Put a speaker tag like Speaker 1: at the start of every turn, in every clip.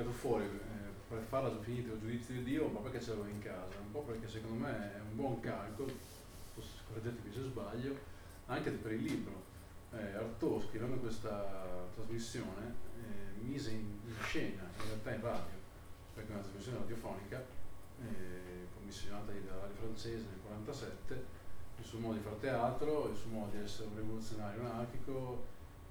Speaker 1: tirato fuori per farla finita il giudizio di Dio, ma perché ce l'avevo in casa, un po' perché secondo me è un buon calcolo, correggetemi se sbaglio, anche per il libro. Artaud, scrivendo questa trasmissione, mise in scena, in realtà in radio, perché è una trasmissione radiofonica, commissionata da Radio Francese nel 1947, il suo modo di fare teatro, il suo modo di essere un rivoluzionario anarchico,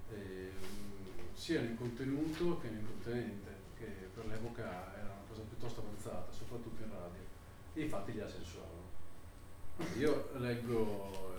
Speaker 1: sia nel contenuto che nel contenente, che per l'epoca era una cosa piuttosto avanzata, soprattutto in radio, e infatti li ha censuravano. Io leggo,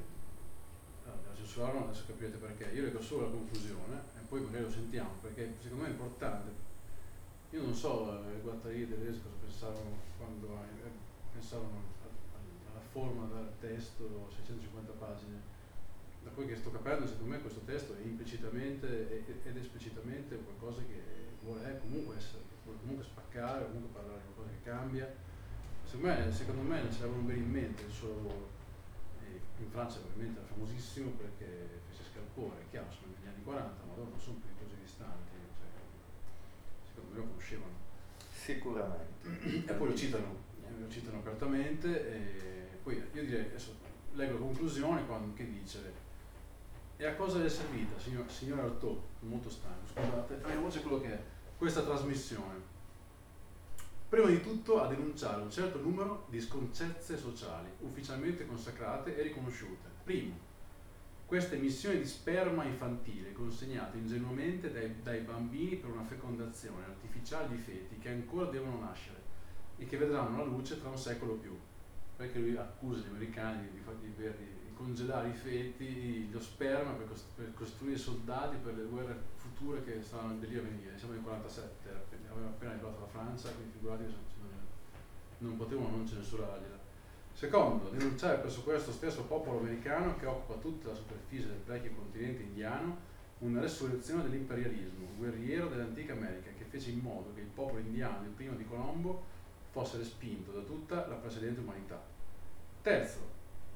Speaker 1: la censurarono, adesso capirete perché, io leggo solo la conclusione e poi magari lo sentiamo, perché secondo me è importante. Io non so, Guattari e Deleuze cosa pensavano quando pensavano alla forma del testo, 650 pagine. Da quel che sto capendo, secondo me questo testo è implicitamente ed esplicitamente qualcosa che vuole comunque essere, vuole comunque spaccare, comunque parlare di qualcosa che cambia. Secondo me ce l'avevano bene in mente il suo lavoro. In Francia ovviamente era famosissimo perché fece Scalpore, è chiaro, sono negli anni 40, ma loro non sono più così distanti, cioè, secondo me lo conoscevano.
Speaker 2: Sicuramente.
Speaker 1: E poi lo citano apertamente, e poi io direi, adesso leggo la conclusione che dice: e a cosa le è servita, signor Artaud, molto stanco, scusate, a voce quello che è, questa trasmissione? Prima di tutto a denunciare un certo numero di sconcezze sociali, ufficialmente consacrate e riconosciute. Primo, queste emissioni di sperma infantile consegnate ingenuamente dai bambini per una fecondazione artificiale di feti che ancora devono nascere e che vedranno la luce tra un secolo o più. Perché lui accusa gli americani di congelare i feti, lo sperma per costruire soldati per le guerre future che stavano lì a venire. Siamo nel 47, avevano appena liberato la Francia, quindi figurati che non potevano non censurargliela. Secondo, denunciare presso questo stesso popolo americano che occupa tutta la superficie del vecchio continente indiano una resurrezione dell'imperialismo guerriero dell'antica America che fece in modo che il popolo indiano del primo di Colombo fosse respinto da tutta la precedente umanità. Terzo,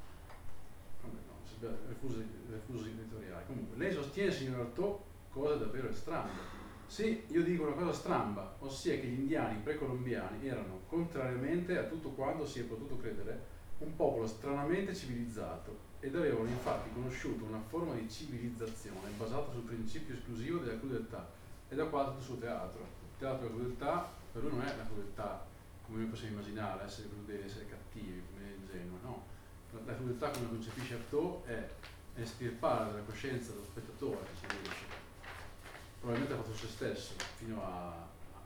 Speaker 1: refuso editoriale. Comunque, lei sostiene, signor Artaud, cose davvero strambe. Sì, io dico una cosa stramba, ossia che gli indiani precolombiani erano, contrariamente a tutto quanto si è potuto credere, un popolo stranamente civilizzato ed avevano infatti conosciuto una forma di civilizzazione basata sul principio esclusivo della crudeltà, e da qua tutto il suo teatro. Il teatro della crudeltà per lui non è la crudeltà come noi possiamo immaginare, essere crudeli, essere cattivi, come ingenui, no. La crudeltà, come concepisce Artaud, è estirpare dalla coscienza dello spettatore, che ci riesce, probabilmente ha fatto se stesso fino a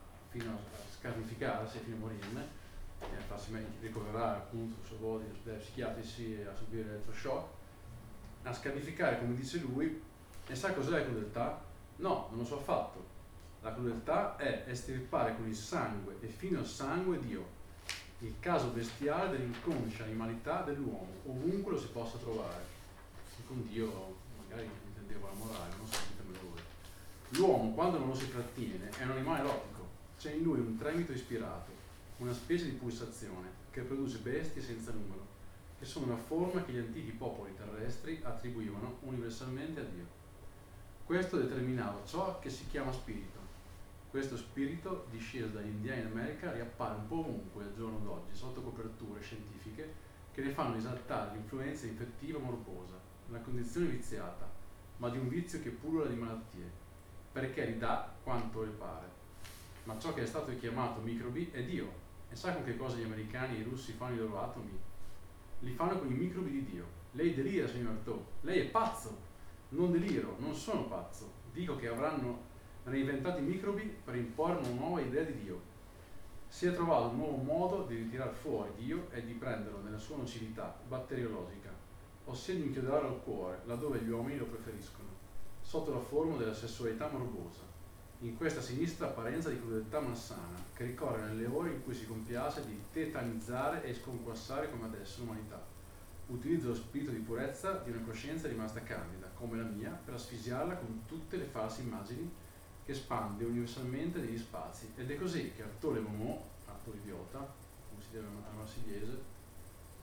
Speaker 1: scarnificarsi, fino a morirne, e a farsi ricoverare appunto su voti psichiatrici e a subire elettroshock, a scarnificare, come dice lui. E sa cos'è la crudeltà? No, non lo so affatto. La crudeltà è estirpare con il sangue e fino al sangue Dio, il caso bestiale dell'inconscia animalità dell'uomo, ovunque lo si possa trovare. E con Dio magari intendeva la morale, non so, ditemelo voi. L'uomo, quando non lo si trattiene, è un animale erotico, c'è in lui un tremito ispirato, una specie di pulsazione che produce bestie senza numero, che sono una forma che gli antichi popoli terrestri attribuivano universalmente a Dio. Questo determinava ciò che si chiama spirito. Questo spirito, disceso dagli indiani in America, riappare un po' ovunque al giorno d'oggi, sotto coperture scientifiche che ne fanno esaltare l'influenza infettiva morbosa, una condizione viziata, ma di un vizio che pullula di malattie, perché gli dà quanto le pare. Ma ciò che è stato chiamato microbi è Dio. E sa con che cosa gli americani e i russi fanno i loro atomi? Li fanno con i microbi di Dio. Lei delira, signor Artaud. Lei è pazzo. Non deliro, non sono pazzo. Dico che avranno reinventato i microbi per imporre una nuova idea di Dio. Si è trovato un nuovo modo di ritirare fuori Dio e di prenderlo nella sua nocività batteriologica, ossia di inchiodarlo al cuore, laddove gli uomini lo preferiscono, sotto la forma della sessualità morbosa, in questa sinistra apparenza di crudeltà malsana, che ricorre nelle ore in cui si compiace di tetanizzare e sconquassare come adesso l'umanità. Utilizzo lo spirito di purezza di una coscienza rimasta candida, come la mia, per asfisiarla con tutte le false immagini che spande universalmente negli spazi. Ed è così che Artaud Le Moment, Artaud idiota, come si dice a marsigliese,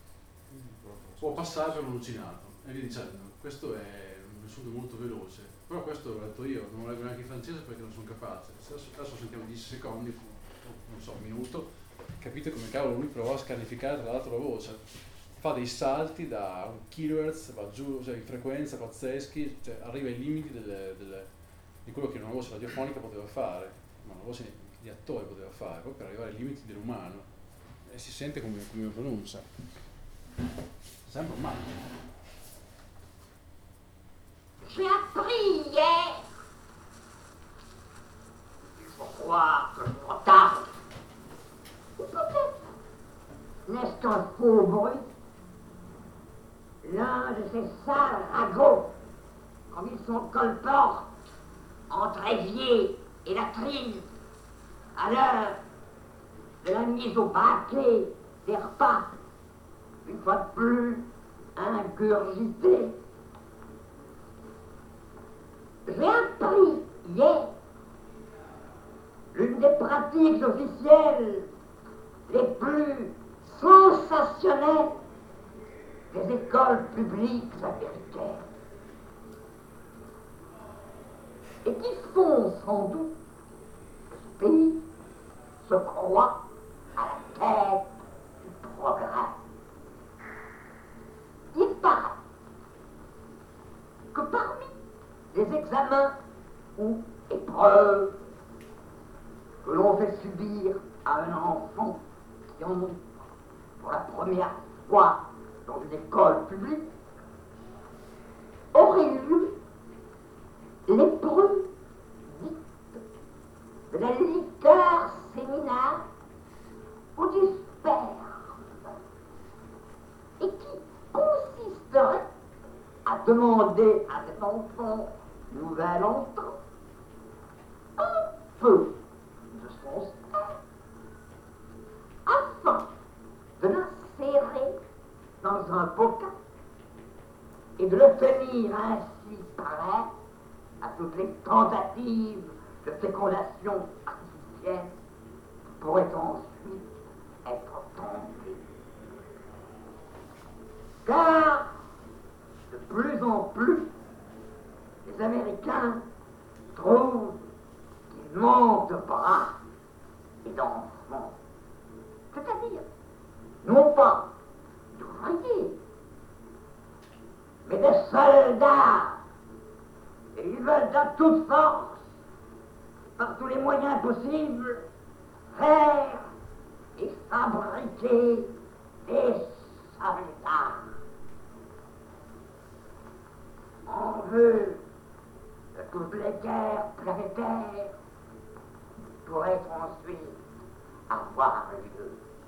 Speaker 1: può passare per un allucinato. E via dicendo, questo è un riassunto molto veloce, Però questo l'ho letto io, non lo leggo neanche in francese perché non sono capace. Adesso sentiamo 10 secondi, non so, un minuto, capite come cavolo lui provò a scarnificare tra l'altro la voce. Fa dei salti da un kilohertz, va giù, cioè in frequenza pazzeschi, cioè arriva ai limiti di quello che una voce radiofonica poteva fare, ma una voce di attore poteva fare, proprio per arrivare ai limiti dell'umano. E si sente come pronuncia. Sembra un matto.
Speaker 3: J'ai appris hier. Il faut croire que je me retarde. Ou peut-être n'est-ce qu'un faux bruit. L'un de ces sales ragots, comme ils sont colportes, entre évier et latrine, à l'heure de la mise au paquet des repas, une fois de plus ingurgité. J'ai appris hier l'une des pratiques officielles les plus sensationnelles des écoles publiques américaines et qui font sans doute que ce pays se croit à la tête du progrès. Il paraît que parmi les examens ou épreuves que l'on fait subir à un enfant qui entre pour la première fois dans une école publique, aurait lieu l'épreuve dite de la liqueur séminale ou du sperme, et qui consisterait à demander à cet enfant nouvel entrant un peu de son sperme afin de l'insérer dans un bocal et de le tenir ainsi prêt à toutes les tentatives de fécondation artificielle qui pourraient ensuite être tentées. Car de plus en plus, les Américains trouvent qu'ils manquent de bras et d'enfants. C'est-à-dire, non pas d'ouvriers, mais des soldats. Et ils veulent à toute force, par tous les moyens possibles, faire et fabriquer des soldats. On veut que toutes les guerres planétaires pourraient ensuite avoir lieu.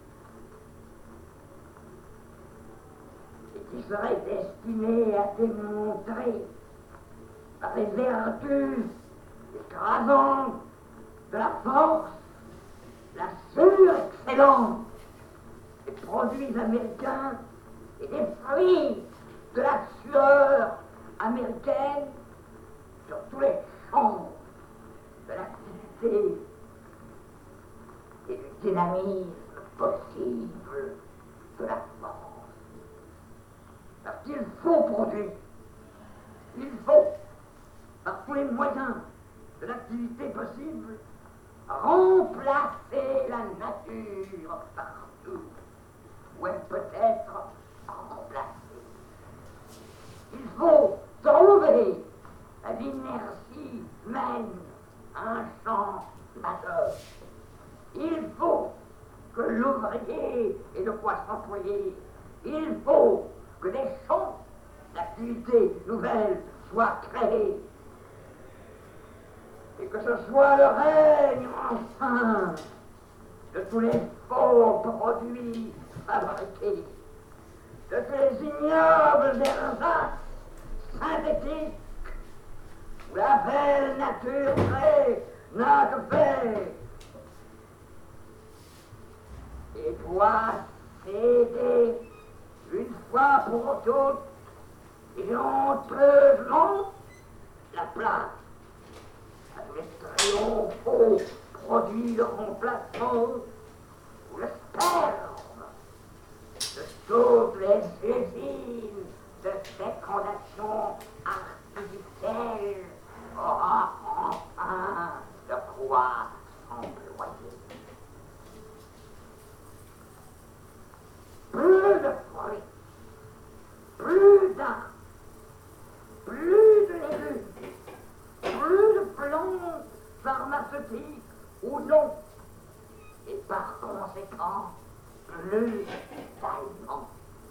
Speaker 3: Et qui seraient destinés à démontrer par les vertus écrasantes de la force, la surexcellence des produits américains et des fruits de la sueur américaine sur tous les champs de l'activité et du dynamisme possible de la force. Parce qu'il faut produire, il faut, par tous les moyens de l'activité possible, remplacer la nature partout où elle peut être remplacée. Il faut trouver à l'inertie humaine un champ majeur. Il faut que l'ouvrier ait de quoi s'employer. Il faut que des champs d'activités nouvelles soient créés. Et que ce soit le règne enfin de tous les faux produits fabriqués, de tous les ignobles ersatz synthétiques où la belle nature vraie n'a que faire, et doit céder une fois pour toutes et honteusement la place à tous les triomphaux produits de remplacement ou le sperme de toutes les usines de fécondation artificielle soir employé. Plus de fruits, plus d'arbres, plus de légumes, plus de plantes pharmaceutiques ou non, et par conséquent, plus d'aliments.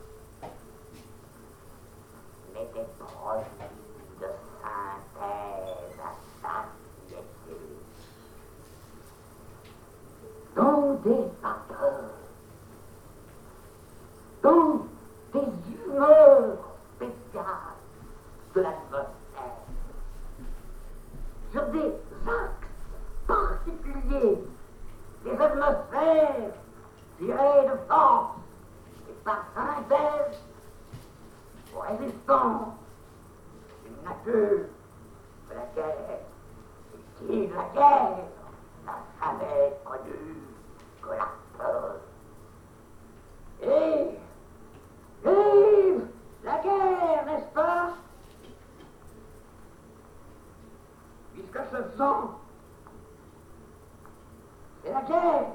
Speaker 3: Mais des produits de synthèse à satiété, dont des vapeurs, dont des humeurs spéciales de l'atmosphère, sur des axes particuliers des atmosphères tirées de force et par synthèse aux résistances d'une nature de la guerre, et qui de la guerre n'a jamais connu que la peur. Et vive la guerre, n'est-ce pas? Puisque ce sang, c'est la guerre.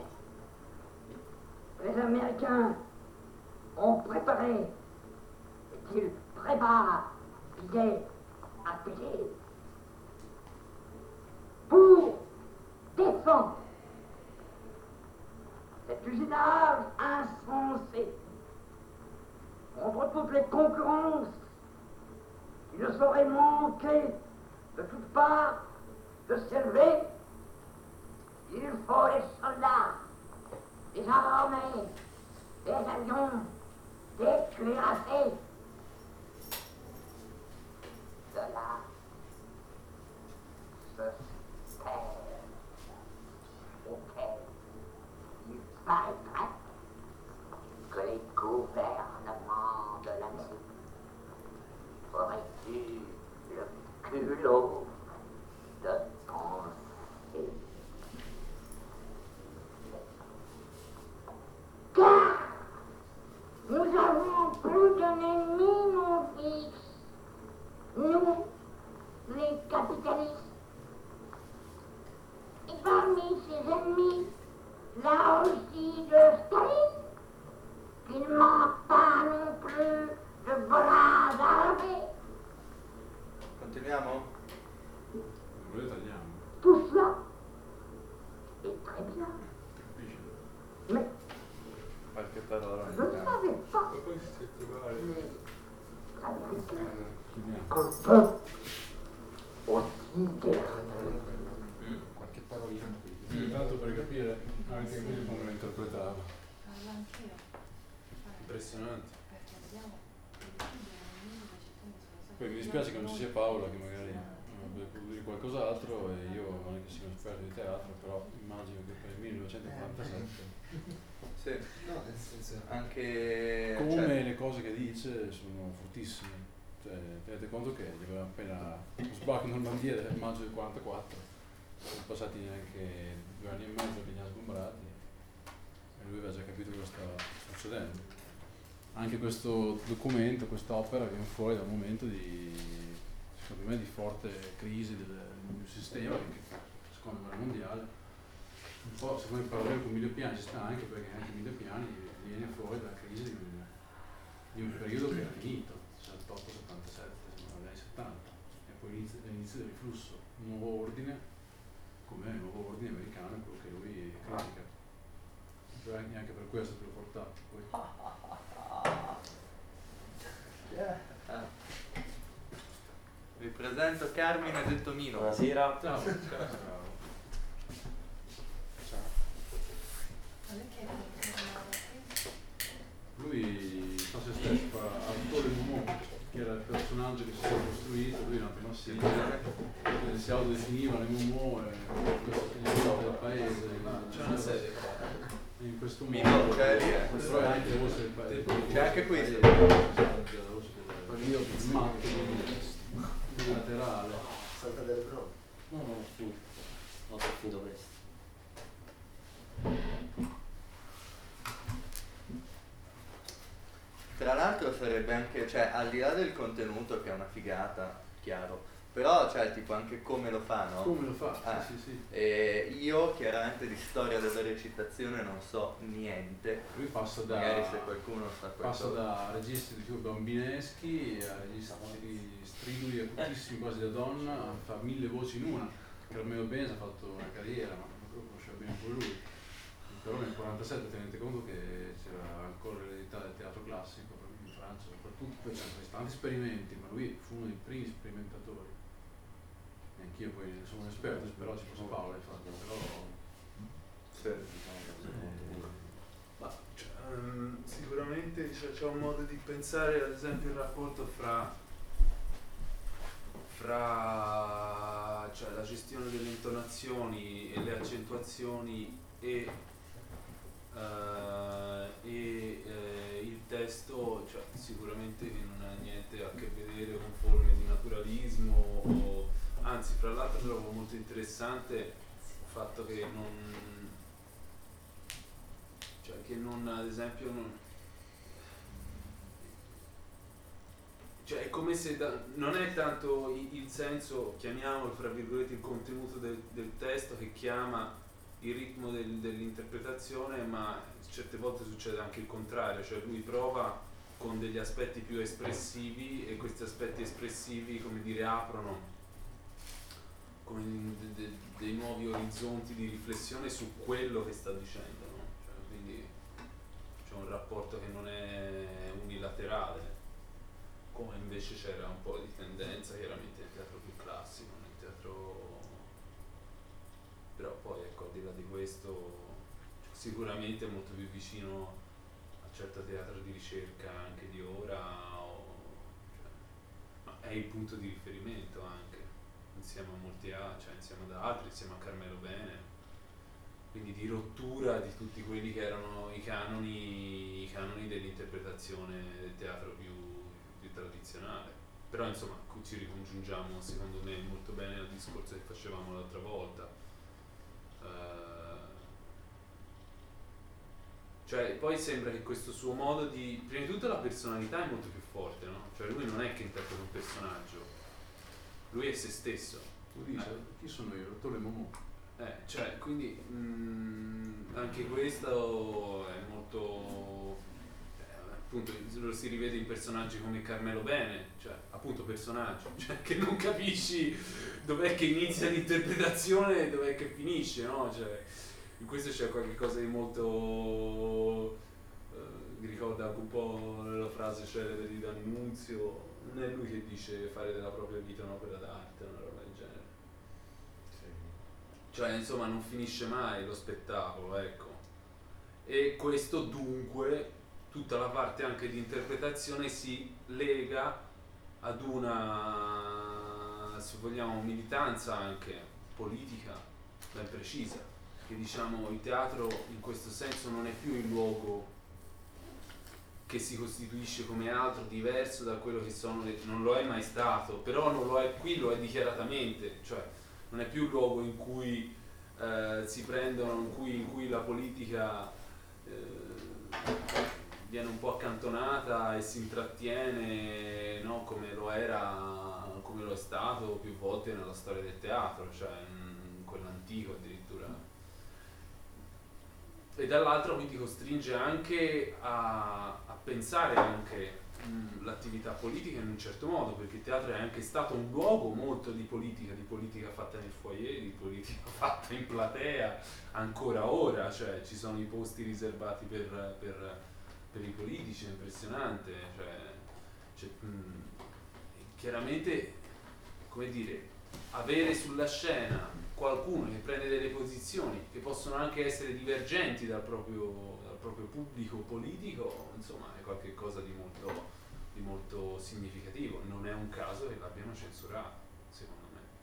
Speaker 3: Les Américains ont préparé et qu'ils préparent pied à pied pour défendre cet usinage insensé contre toutes les concurrences qui ne sauraient manquer de toutes parts de s'élever. Il faut des soldats, des armées, des avions, des cuirassés. Cela se terre auquel il paraîtrait que les gouvernements de l'Amérique auraient eu le culot de penser. Car nous avons plus d'un ennemi, mon fils. Nous, les capitalistes. Et parmi ces ennemis, là aussi de Staline, qui ne manque pas non plus de bras armés.
Speaker 2: Continuiamo?
Speaker 1: Voi lo tagliamo.
Speaker 3: Tout cela est très bien. Mais
Speaker 2: Qualche parola
Speaker 3: je ne savais pas,
Speaker 2: Poi si trovare.
Speaker 3: les Américains,
Speaker 1: Chiudiamo.
Speaker 3: qu'un peuple aussi guerrier.
Speaker 2: Qualche parolina qui.
Speaker 1: Intanto per capire anche come lo interpretava.
Speaker 4: Parla anch'io.
Speaker 1: Impressionante.
Speaker 4: Perché abbiamo
Speaker 1: Poi mi dispiace che non ci sia Paola che magari può dire qualcos'altro e io non è che sia un esperto di teatro, però immagino che per il 1947
Speaker 2: Sì,
Speaker 5: No, nel senso.
Speaker 2: anche...
Speaker 1: come
Speaker 2: cioè,
Speaker 1: le cose che dice sono fortissime. Cioè, tenete conto che gli aveva appena sbarco in Normandia del maggio del 44, sono passati neanche 2 anni e mezzo che li ha sgombrati e lui aveva già capito cosa stava succedendo. Anche questo documento, quest'opera viene fuori da un momento di, secondo me, di forte crisi del sistema, che secondo me è mondiale. Un po', se vuoi parlare con Emilio Piani ci sta anche perché anche Emilio Piani viene fuori dalla crisi di un periodo che era finito, 68-77, negli anni 70, e poi l'inizio del riflusso, un nuovo ordine, come il nuovo ordine americano, quello che lui critica. Cioè, anche per questo te l'ho portato. Poi.
Speaker 2: vi presento Carmine Del Tomino.
Speaker 6: Buonasera.
Speaker 1: Ciao. Ciao. Lui fa se stesso, fa autore Momo, che era il personaggio che si è costruito, lui è nato in Massina, si autodefiniva le Momo e questo è il del paese.
Speaker 5: C'è una serie.
Speaker 1: In questo
Speaker 2: Mino,
Speaker 1: modo,
Speaker 2: cioè lì,
Speaker 1: però è anche la voce del paese.
Speaker 2: C'è anche questo.
Speaker 1: La voce del matto, laterale.
Speaker 5: Santa del Bro.
Speaker 6: No, no, ho finito. Ho finito questo.
Speaker 2: Tra l'altro sarebbe anche, cioè al di là del contenuto che è una figata, chiaro, Però, cioè, tipo anche come lo fa, no?
Speaker 1: Come lo fa?
Speaker 2: Ah,
Speaker 1: Sì, sì.
Speaker 2: E io chiaramente di storia della recitazione non so niente.
Speaker 1: Lui passa
Speaker 2: Magari se qualcuno sa
Speaker 1: passa
Speaker 2: qualcosa.
Speaker 1: da registri di più bambineschi a registri striduli acutissimi quasi da donna, fa 1000 voci in una. Carmelo Benz ha fatto una carriera, ma lo conosceva bene pure lui. Però nel 47 tenete conto che c'era ancora l'eredità del teatro classico, in Francia soprattutto, poi c'erano stati tanti esperimenti, ma lui fu uno dei primi sperimentatori. E anch'io poi ne sono un esperto, però ci fosse Paolo infatti, però
Speaker 7: Ma sicuramente c'è un modo di pensare, ad esempio, il rapporto fra cioè, la gestione delle intonazioni e le accentuazioni e il testo, cioè, sicuramente che non ha niente a che vedere con forme di naturalismo anzi, fra l'altro trovo molto interessante il fatto che ad esempio cioè è come se non è tanto il senso, chiamiamolo fra virgolette il contenuto del testo che chiama il ritmo dell'interpretazione, ma certe volte succede anche il contrario, cioè lui prova con degli aspetti più espressivi e questi aspetti espressivi, come dire, aprono come dei nuovi orizzonti di riflessione su quello che sta dicendo, no? Cioè, quindi c'è un rapporto che non è unilaterale, come invece c'era un po' di tendenza chiaramente nel teatro più classico, nel teatro, però poi ecco, al di là di questo sicuramente è molto più vicino a certo teatro di ricerca anche di ora, ma è il punto di riferimento anche insieme a molti altri, cioè insieme ad altri, insieme a Carmelo Bene, quindi di rottura di tutti quelli che erano i canoni dell'interpretazione del teatro più tradizionale. Però insomma qui ci ricongiungiamo secondo me molto bene al discorso che facevamo l'altra volta, cioè poi sembra che questo suo modo di, prima di tutto la personalità è molto più forte, no? Cioè lui non è che interpreta un personaggio, lui è se stesso.
Speaker 1: tu dici, chi sono io? Dottore Momò.
Speaker 7: Cioè, quindi anche questo è molto appunto lo si rivede in personaggi come Carmelo Bene, cioè appunto personaggio, cioè che non capisci dov'è che inizia l'interpretazione e dov'è che finisce, no? Cioè, in questo c'è qualcosa di molto mi ricorda anche un po' la frase celebre di D'Annunzio, non è lui che dice fare della propria vita un'opera d'arte, una roba del genere. Cioè insomma non finisce mai lo spettacolo, ecco. E questo dunque, tutta la parte anche di interpretazione si lega ad una, se vogliamo, militanza anche politica ben precisa, che diciamo il teatro in questo senso non è più il luogo che si costituisce come altro diverso da quello che sono non lo è mai stato, però non lo è, qui lo è dichiaratamente, cioè non è più il luogo in cui si prendono, in cui la politica viene un po' accantonata e si intrattiene, no? Come lo è stato più volte nella storia del teatro, cioè in quell'antico addirittura. E dall'altro quindi costringe anche a pensare anche l'attività politica in un certo modo, perché il teatro è anche stato un luogo molto di politica fatta nel foyer, di politica fatta in platea, ancora ora, cioè ci sono i posti riservati per i politici, è impressionante, cioè, chiaramente, come dire, avere sulla scena qualcuno che prende delle posizioni che possono anche essere divergenti dal proprio pubblico politico, insomma è qualcosa di molto significativo. Non è un caso che l'abbiano censurato, secondo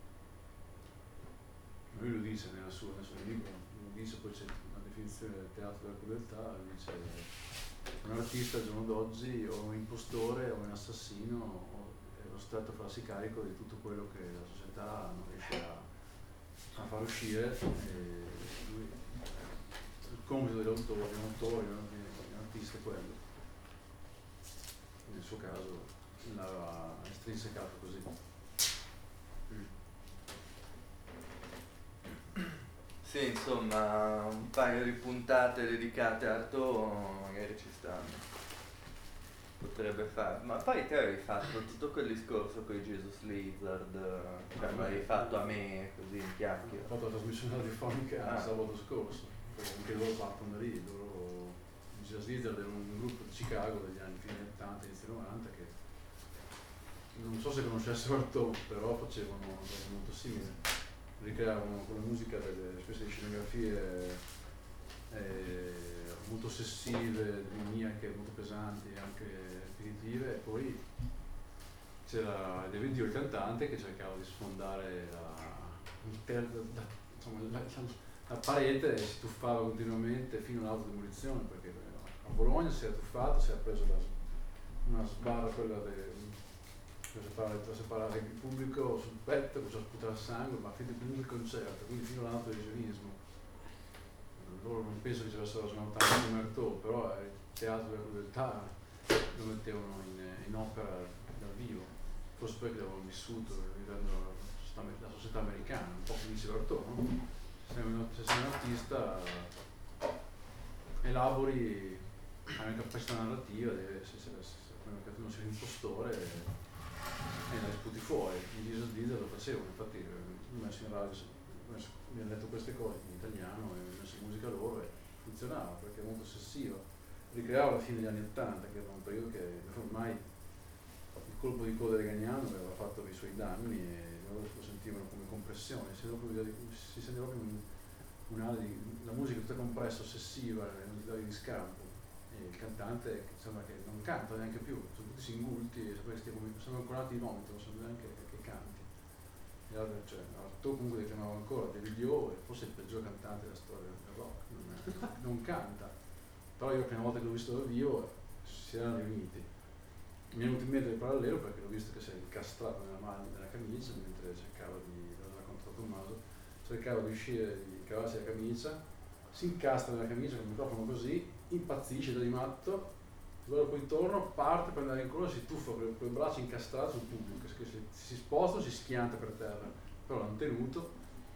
Speaker 7: me.
Speaker 1: Lui lo dice nel suo libro, lo dice, poi c'è una definizione del teatro della crudeltà, dice un artista al giorno d'oggi o un impostore o un assassino o è costretto a farsi carico di tutto quello che la società non riesce a far uscire. E lui, il compito dell'autore, di un artista è quello. Nel suo caso l'aveva estrinsecato così.
Speaker 2: Sì, insomma, un paio di puntate dedicate a Artaud magari ci stanno. Potrebbe fare. Ma poi te avevi fatto tutto quel discorso con i Jesus Lizard, cioè me l'avevi fatto a me così in
Speaker 1: Ho
Speaker 2: chiacchiere.
Speaker 1: fatto la trasmissione radiofonica
Speaker 2: Ah.
Speaker 1: sabato scorso, perché anche loro partono da lì, loro, i Jazz Lizard erano un gruppo di Chicago degli anni fine 80, inizio 90 che non so se conoscessero Artaud, però facevano una cosa molto simile. Ricreavano con la musica delle specie di scenografie molto ossessive, demoniache, molto pesanti, anche ripetitive, e poi c'era David Dio il cantante che cercava di sfondare la parete e si tuffava continuamente fino all'autodemolizione, perché a Bologna si era tuffato, si era preso una sbarra, quella per separare il pubblico sul petto, cominciò a sputare sangue, ma finito comunque il concerto, quindi fino all'autolesionismo. Loro non penso che ci avessero suonato tanto come Artaud, però il teatro della crudeltà lo mettevano in opera dal vivo, forse perché l'avevano vissuto vivendo la società americana, un po' come diceva Artaud, no? Se sei un artista elabori, hai una capacità narrativa, come uno sia un impostore e la sputi fuori. I Jesus Lizard lo facevano, infatti ho messo in radio, mi hanno detto queste cose in italiano e ho messo musica loro e funzionava perché è molto ossessiva. Ricreava la fine degli anni 80, che era un periodo che ormai il colpo di coda di Gagnano aveva fatto i suoi danni e loro lo sentivano come compressione, si sentiva proprio la musica tutta compressa, ossessiva, non ti davi di scampo. E il cantante sembra che non canta neanche più, sono tutti singulti, sono ancora nati di vomito, non sanno neanche che canti. E allora, cioè, Artaud comunque li chiamava ancora David Dio, e forse il peggior cantante della storia del rock, non canta. Però io la prima volta che l'ho visto dal vivo si erano riuniti. Mi è venuto in mente il parallelo perché l'ho visto che si è incastrato nella camicia mentre cercava l'aveva raccontato Tommaso, cercava di uscire, di cavarsi la camicia, si incastra nella camicia con il microfono così, impazzisce da di matto, allora poi torna, parte per andare in culo e si tuffa con le braccia incastrate sul pubblico, che si sposta, si schianta per terra, però l'hanno tenuto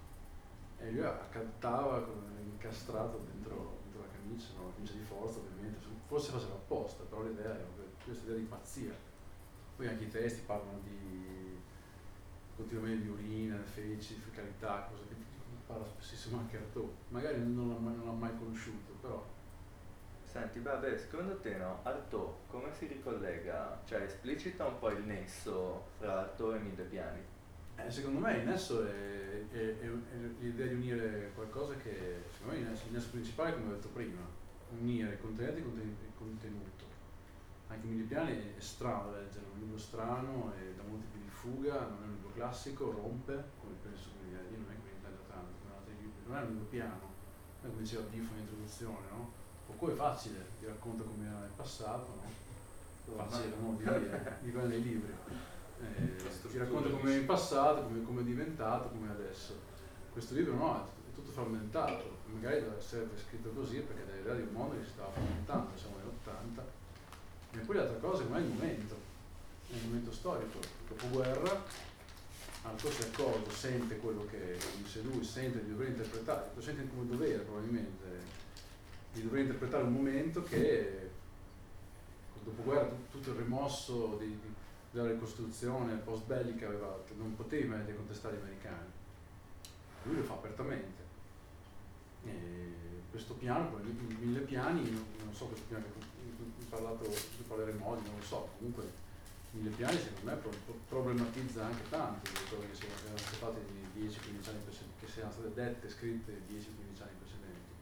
Speaker 1: e lui accattava incastrato dentro la camicia, no? La camicia di forza ovviamente, forse faceva apposta, però l'idea era questa idea di pazzia. Poi anche i testi parlano continuamente di urina, feci, fecalità, cose che parla spessissimo anche Artaud, magari non l'ha mai conosciuto, però.
Speaker 2: Senti, vabbè, secondo te no, Artaud come si ricollega? Cioè esplicita un po' il nesso fra Artaud e Mille Piani?
Speaker 1: Secondo me il nesso è l'idea di unire qualcosa che, secondo me il nesso principale, come ho detto prima, unire contenuti e contenuto. Anche Mille Piani è strano da leggere, è un libro strano e da molti tipi di fuga, non è un libro classico, rompe, come penso che io non è che mi intendo tanto, come altri libri, non è un libro piano, come diceva Biffo in introduzione, no? Poco è facile, ti racconta come era nel passato, no? Facile, no? Dipende dai libri. Ti racconta come è in passato, come è diventato, come è adesso. Questo libro no, è tutto frammentato, magari deve essere scritto così perché dà l'idea di un mondo che si stava frammentando, siamo negli 80. E poi l'altra cosa è il momento storico, dopoguerra, Artaud si accorge, sente quello che dice lui, sente di dover interpretare, lo sente come dovere probabilmente, di dover interpretare un momento che dopoguerra tutto il rimosso della ricostruzione post bellica non potevi mai contestare gli americani. Lui lo fa apertamente. E questo piano, i Mille Piani, non so questo piano che di parleremo oggi, non lo so, comunque Mille Piani secondo me problematizza anche tanto le cose che erano state fatte nei 10-15 anni precedenti, che siano state dette e scritte 10-15 anni precedenti.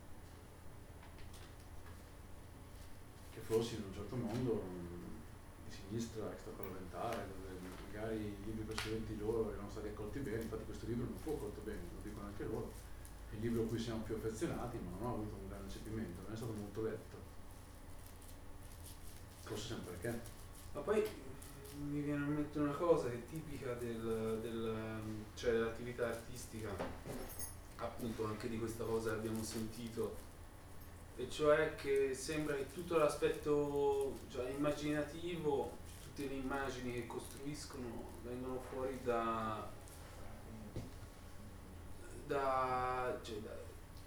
Speaker 1: Che fossi in un certo mondo di sinistra extraparlamentare, dove magari i libri precedenti loro erano stati accolti bene, infatti questo libro non fu accolto bene, lo dicono anche loro, è il libro a cui siamo più affezionati, ma non ha avuto un grande recepimento, non è stato molto letto. Forse sempre perché.
Speaker 7: Ma poi mi viene in mente una cosa che è tipica cioè dell'attività artistica, appunto anche di questa cosa che abbiamo sentito, e cioè che sembra che tutto l'aspetto, cioè, immaginativo, tutte le immagini che costruiscono vengono fuori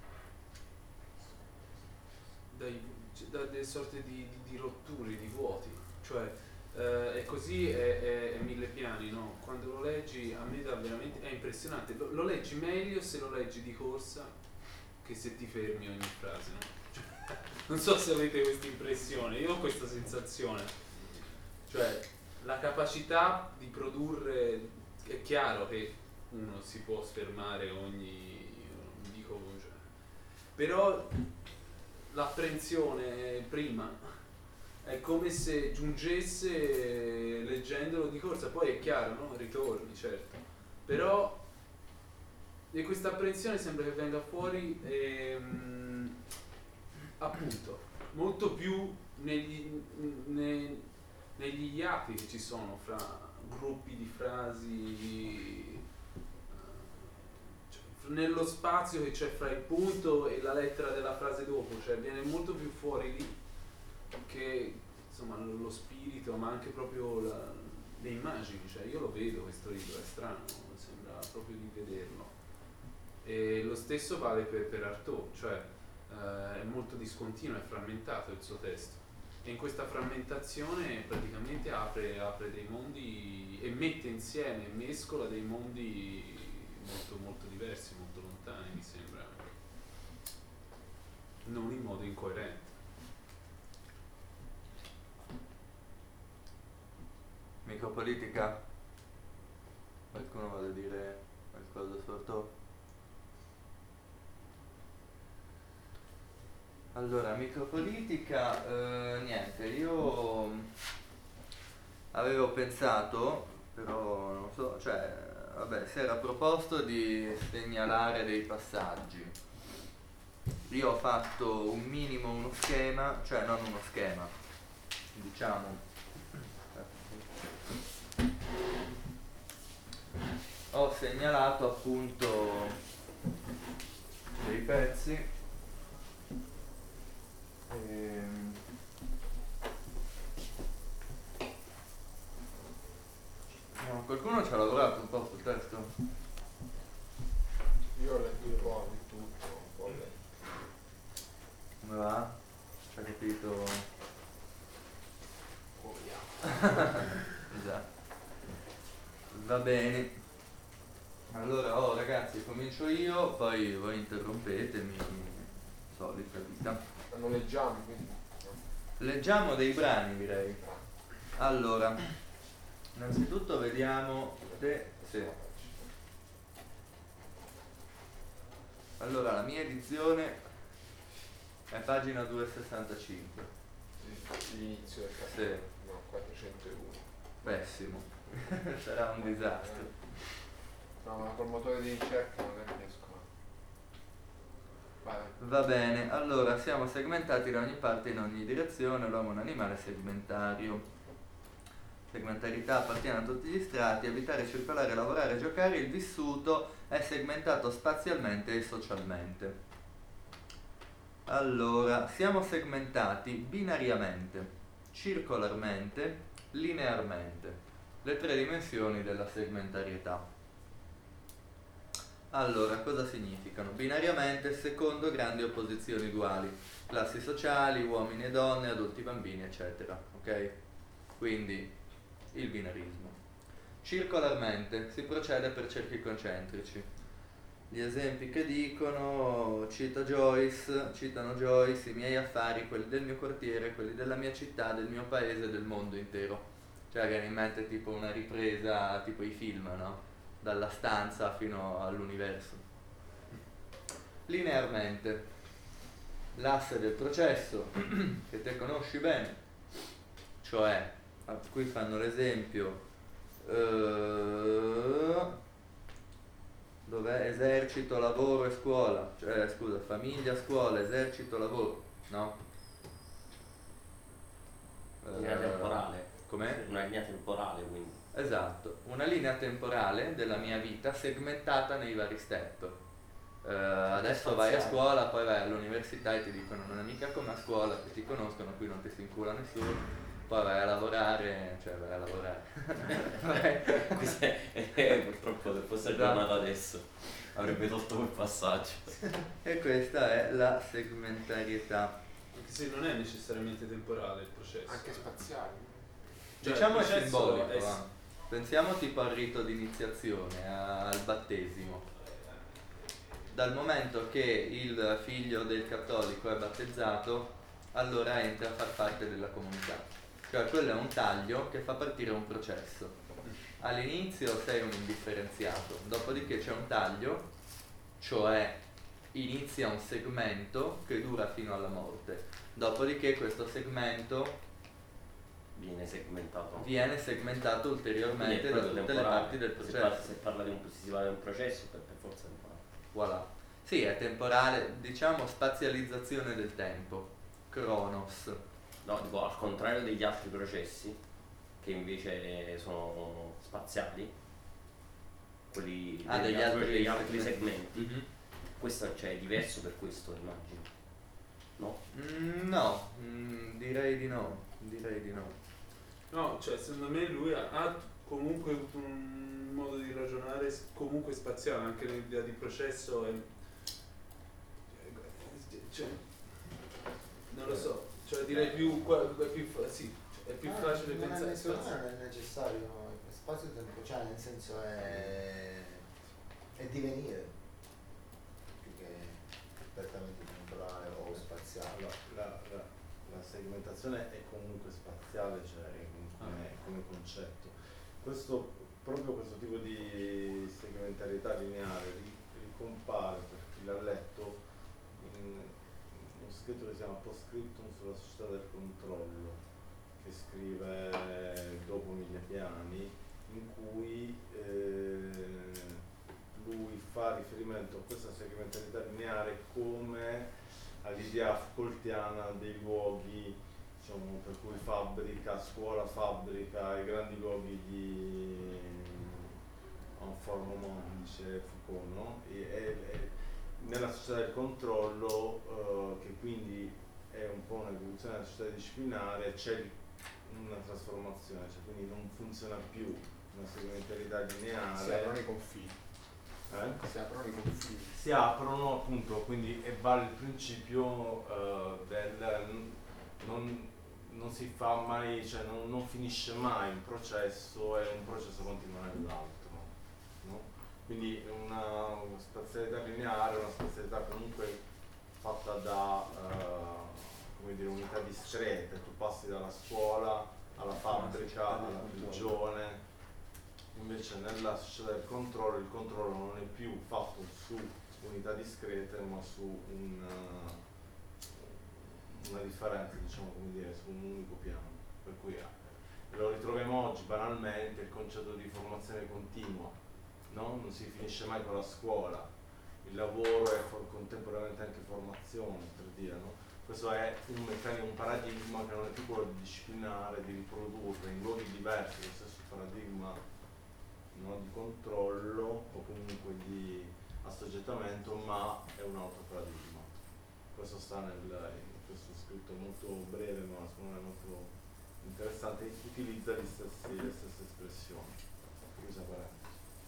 Speaker 7: da delle sorte di rotture, di vuoti, cioè è così, è mille piani, no? Quando lo leggi a me dà veramente, è impressionante, lo leggi meglio se lo leggi di corsa che se ti fermi ogni frase, no? Cioè, non so se avete questa impressione, io ho questa sensazione, cioè la capacità di produrre, è chiaro che uno si può fermare ogni, non dico, cioè, però l'apprensione prima è come se giungesse leggendolo di corsa, poi è chiaro, no? Ritorni, certo, però e questa apprensione sembra che venga fuori appunto molto più negli iati che ci sono fra gruppi di frasi, nello spazio che c'è fra il punto e la lettera della frase dopo, cioè viene molto più fuori lì che insomma lo spirito, ma anche proprio le immagini, cioè io lo vedo questo libro, è strano, sembra proprio di vederlo. E lo stesso vale per Artaud, cioè è molto discontinuo, è frammentato il suo testo, e in questa frammentazione praticamente apre dei mondi e mette insieme, mescola dei mondi molto molto diversi, molto lontani, mi sembra, non in modo incoerente.
Speaker 2: Micropolitica? Qualcuno vuole dire qualcosa su Artaud? Allora, micropolitica, niente, io avevo pensato, però non so, cioè, vabbè, si era proposto di segnalare dei passaggi. Io ho fatto un minimo, uno schema, cioè non uno schema, diciamo, ho segnalato appunto dei pezzi. No, qualcuno ci ha lavorato un po' sul testo?
Speaker 5: Io ho letto un po' di tutto, un po' letto.
Speaker 2: Come va? Ci ha capito? Esatto. Va bene. Allora, ragazzi, comincio io, poi voi interrompetemi, solita vita.
Speaker 5: Non leggiamo, quindi.
Speaker 2: Leggiamo dei brani, direi. Allora, innanzitutto vediamo sì. Allora, la mia edizione è pagina 265.
Speaker 5: L'inizio del
Speaker 2: Sì.
Speaker 5: No, 401.
Speaker 2: Pessimo. Sarà un disastro.
Speaker 5: No, ma col motore di ricerca magari riesco a... Vai.
Speaker 2: Va bene, allora siamo segmentati da ogni parte in ogni direzione, l'uomo è un animale segmentario. Segmentarità appartiene a tutti gli strati, abitare, circolare, lavorare, giocare, il vissuto è segmentato spazialmente e socialmente. Allora, siamo segmentati binariamente, circolarmente, linearmente, le tre dimensioni della segmentarietà. Allora, cosa significano? Binariamente, secondo grandi opposizioni duali, classi sociali, uomini e donne, adulti, bambini, eccetera, ok? Quindi, il binarismo. Circolarmente, si procede per cerchi concentrici. Gli esempi che dicono, citano Joyce, i miei affari, quelli del mio quartiere, quelli della mia città, del mio paese, del mondo intero. Cioè, viene in mente tipo una ripresa, tipo i film, no? Dalla stanza fino all'universo. Linearmente, l'asse del processo che te conosci bene, cioè qui fanno l'esempio dov'è? Esercito, lavoro e scuola, cioè scusa, famiglia, scuola, esercito, lavoro, no?
Speaker 6: Linea temporale.
Speaker 2: Com'è?
Speaker 6: Una linea temporale, quindi.
Speaker 2: Esatto, una linea temporale della mia vita segmentata nei vari step. Adesso vai a scuola, poi vai all'università e ti dicono non è mica come a scuola, che ti conoscono, qui non ti si incula nessuno, poi vai a lavorare, cioè vai a lavorare.
Speaker 6: Purtroppo se fosse aggiornato adesso avrebbe tolto quel passaggio.
Speaker 2: E questa è la segmentarietà.
Speaker 7: Anche se non è necessariamente temporale il processo.
Speaker 5: Anche spaziali.
Speaker 7: Cioè,
Speaker 2: Diciamo
Speaker 7: il
Speaker 2: è
Speaker 7: processo
Speaker 2: simbolico,
Speaker 7: è-
Speaker 2: va. Pensiamo tipo al rito di iniziazione, al battesimo. Dal momento che il figlio del cattolico è battezzato, allora entra a far parte della comunità. Cioè quello è un taglio che fa partire un processo. All'inizio sei un indifferenziato, dopodiché c'è un taglio, cioè inizia un segmento che dura fino alla morte. Dopodiché questo segmento
Speaker 6: Viene segmentato.
Speaker 2: viene segmentato
Speaker 6: Quindi
Speaker 2: ulteriormente
Speaker 6: è
Speaker 2: da
Speaker 6: proprio
Speaker 2: tutte le
Speaker 6: temporale.
Speaker 2: parti del
Speaker 6: Se
Speaker 2: processo.
Speaker 6: se parla si parla di un processo, per forza è temporale.
Speaker 2: Voilà. Sì, è temporale, diciamo spazializzazione del tempo. Cronos.
Speaker 6: No, dico al contrario degli altri processi, che invece sono spaziali, quelli
Speaker 2: Degli
Speaker 6: altri segmenti.
Speaker 2: Mhm.
Speaker 6: Questo cioè, è diverso per questo, immagino. No?
Speaker 2: No, direi di no. Direi di no.
Speaker 7: No, cioè secondo me lui ha comunque un modo di ragionare comunque spaziale, anche nell'idea di processo cioè, non lo so, cioè direi sì, è più facile
Speaker 8: non
Speaker 7: pensare
Speaker 8: secondo me
Speaker 7: spazio.
Speaker 8: non è necessario spazio-tempo, cioè nel senso è divenire più che prettamente temporale o spaziale.
Speaker 9: La segmentazione è comunque spaziale, cioè come concetto. Proprio questo tipo di segmentarietà lineare ricompare, per chi l'ha letto, in uno scritto che si chiama Postscriptum sulla società del controllo, che scrive dopo Mille Piani, in cui lui fa riferimento a questa segmentarietà lineare come all'idea Foucaultiana dei luoghi, diciamo, per cui fabbrica, scuola, fabbrica, i grandi luoghi di Enforcement, dice Foucault, no? E nella società del controllo, che quindi è un po' un'evoluzione della società disciplinare, c'è una trasformazione, cioè quindi non funziona più una segmentarietà lineare.
Speaker 5: Si aprono i confini. Si aprono i confini.
Speaker 9: Si aprono appunto, quindi e vale il principio del non si fa mai, cioè non finisce mai un processo e un processo continua nell'altro, no? Quindi una spazialità lineare, una spazialità comunque fatta da come dire, unità discrete. Tu passi dalla scuola alla fabbrica, alla prigione. Invece nella società del controllo il controllo non è più fatto su unità discrete, ma su una differenza, diciamo, come dire, su un unico piano. Per cui lo ritroviamo oggi banalmente il concetto di formazione continua, no? Non si finisce mai con la scuola, il lavoro è contemporaneamente anche formazione, per dire, no? Questo è un meccanismo, un paradigma che non è più quello di disciplinare, di riprodurre in luoghi diversi lo stesso paradigma, no, di controllo o comunque di assoggettamento, ma è un altro paradigma. Questo sta in questo scritto molto breve, ma secondo me molto interessante, utilizza le stesse espressioni. Chiusa parentesi.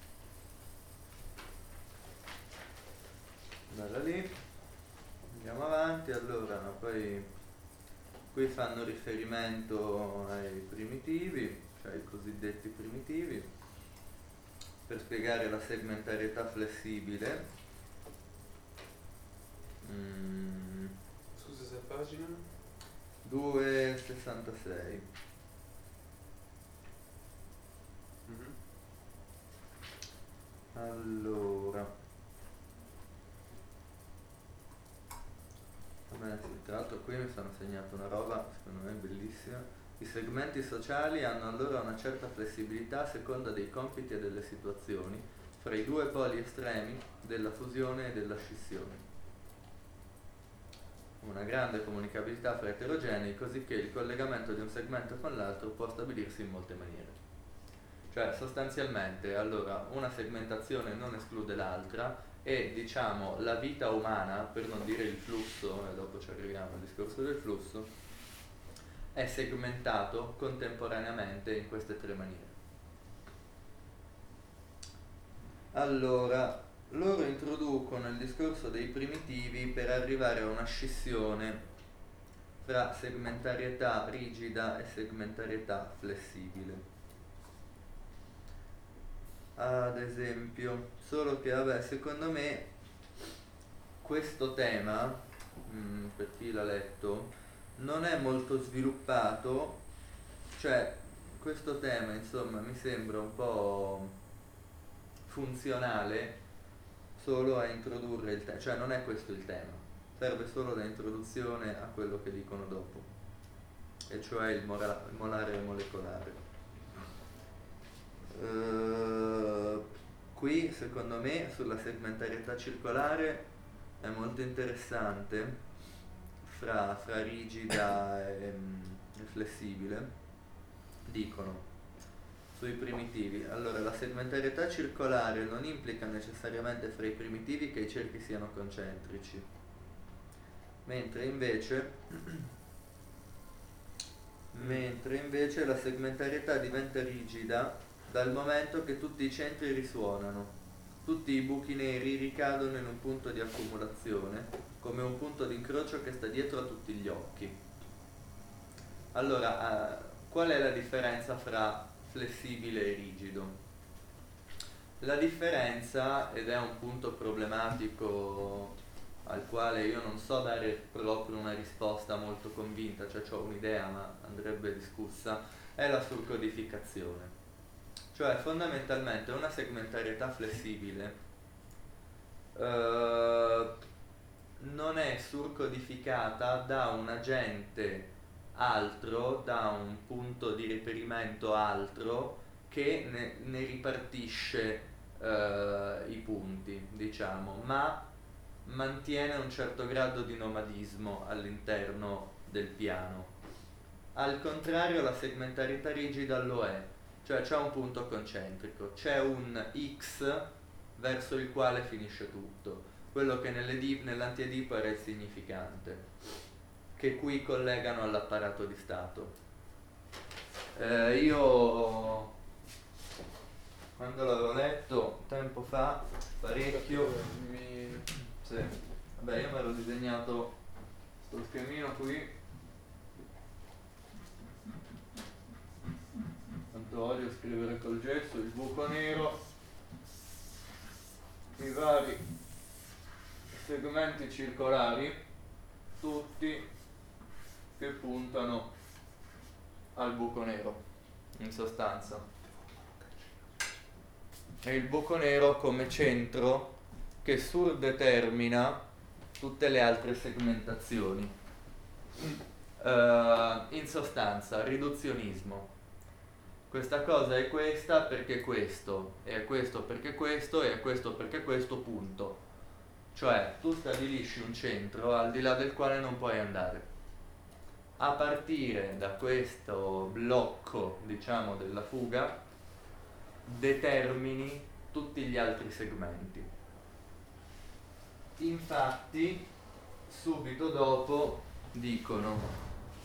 Speaker 2: Bella lì. Andiamo avanti, allora, no, poi qui fanno riferimento ai primitivi, cioè ai cosiddetti primitivi, per spiegare la segmentarietà flessibile.
Speaker 7: Scusa se pagina?
Speaker 2: 2,66. Allora, vabbè, sì, tra l'altro qui mi sono segnato una roba secondo me bellissima. I segmenti sociali hanno allora una certa flessibilità a seconda dei compiti e delle situazioni fra i due poli estremi della fusione e della scissione. Una grande comunicabilità fra eterogenei, così che il collegamento di un segmento con l'altro può stabilirsi in molte maniere. Cioè sostanzialmente allora una segmentazione non esclude l'altra e diciamo la vita umana, per non dire il flusso, e dopo ci arriviamo al discorso del flusso, è segmentato contemporaneamente in queste tre maniere. Allora, loro introducono il discorso dei primitivi per arrivare a una scissione fra segmentarietà rigida e segmentarietà flessibile. Ad esempio, solo che vabbè, secondo me questo tema, per chi l'ha letto, non è molto sviluppato, cioè questo tema insomma mi sembra un po' funzionale solo a introdurre il tema, cioè non è questo il tema, serve solo da introduzione a quello che dicono dopo, e cioè il molare molecolare. Qui secondo me sulla segmentarietà circolare è molto interessante fra rigida e flessibile. Dicono sui primitivi, allora la segmentarietà circolare non implica necessariamente fra i primitivi che i cerchi siano concentrici, mentre invece la segmentarietà diventa rigida dal momento che tutti i centri risuonano, tutti i buchi neri ricadono in un punto di accumulazione, come un punto di incrocio che sta dietro a tutti gli occhi. Allora, qual è la differenza fra flessibile e rigido? La differenza, ed è un punto problematico al quale io non so dare proprio una risposta molto convinta, cioè ho un'idea ma andrebbe discussa, è la surcodificazione. Cioè fondamentalmente una segmentarietà flessibile non è surcodificata da un agente altro, da un punto di riferimento altro che ne ripartisce i punti, diciamo, ma mantiene un certo grado di nomadismo all'interno del piano. Al contrario la segmentarietà rigida lo è, cioè c'è un punto concentrico, c'è un X verso il quale finisce tutto, quello che nell'antiedipo era il significante, che qui collegano all'apparato di Stato. Io quando l'avevo letto tempo fa, parecchio, sì. Vabbè, io mi ero disegnato sto schemino qui, tanto voglio scrivere col gesso, il buco nero, i vari segmenti circolari, tutti che puntano al buco nero, in sostanza. E il buco nero come centro che surdetermina tutte le altre segmentazioni. In sostanza, riduzionismo. Questa cosa è questa perché questo, e è questo perché questo, e è questo perché questo, punto. Cioè, tu stabilisci un centro al di là del quale non puoi andare. A partire da questo blocco, diciamo, della fuga, determini tutti gli altri segmenti. Infatti, subito dopo dicono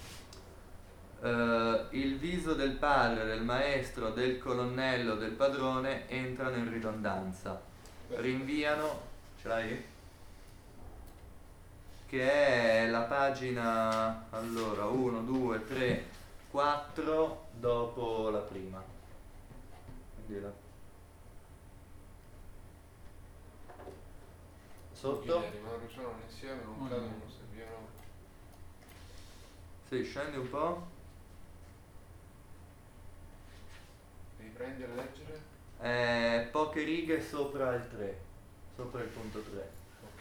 Speaker 2: il viso del padre, del maestro, del colonnello, del padrone entrano in ridondanza, rinviano, ce l'hai? Che è la pagina, allora, 1, 2, 3, 4 dopo la prima. Quindi sotto?
Speaker 5: Rimangono insieme, non cadono, se viano.
Speaker 2: Sì, scendi un po'.
Speaker 5: Riprendi a leggere?
Speaker 2: Poche righe sopra il 3, sopra il punto 3.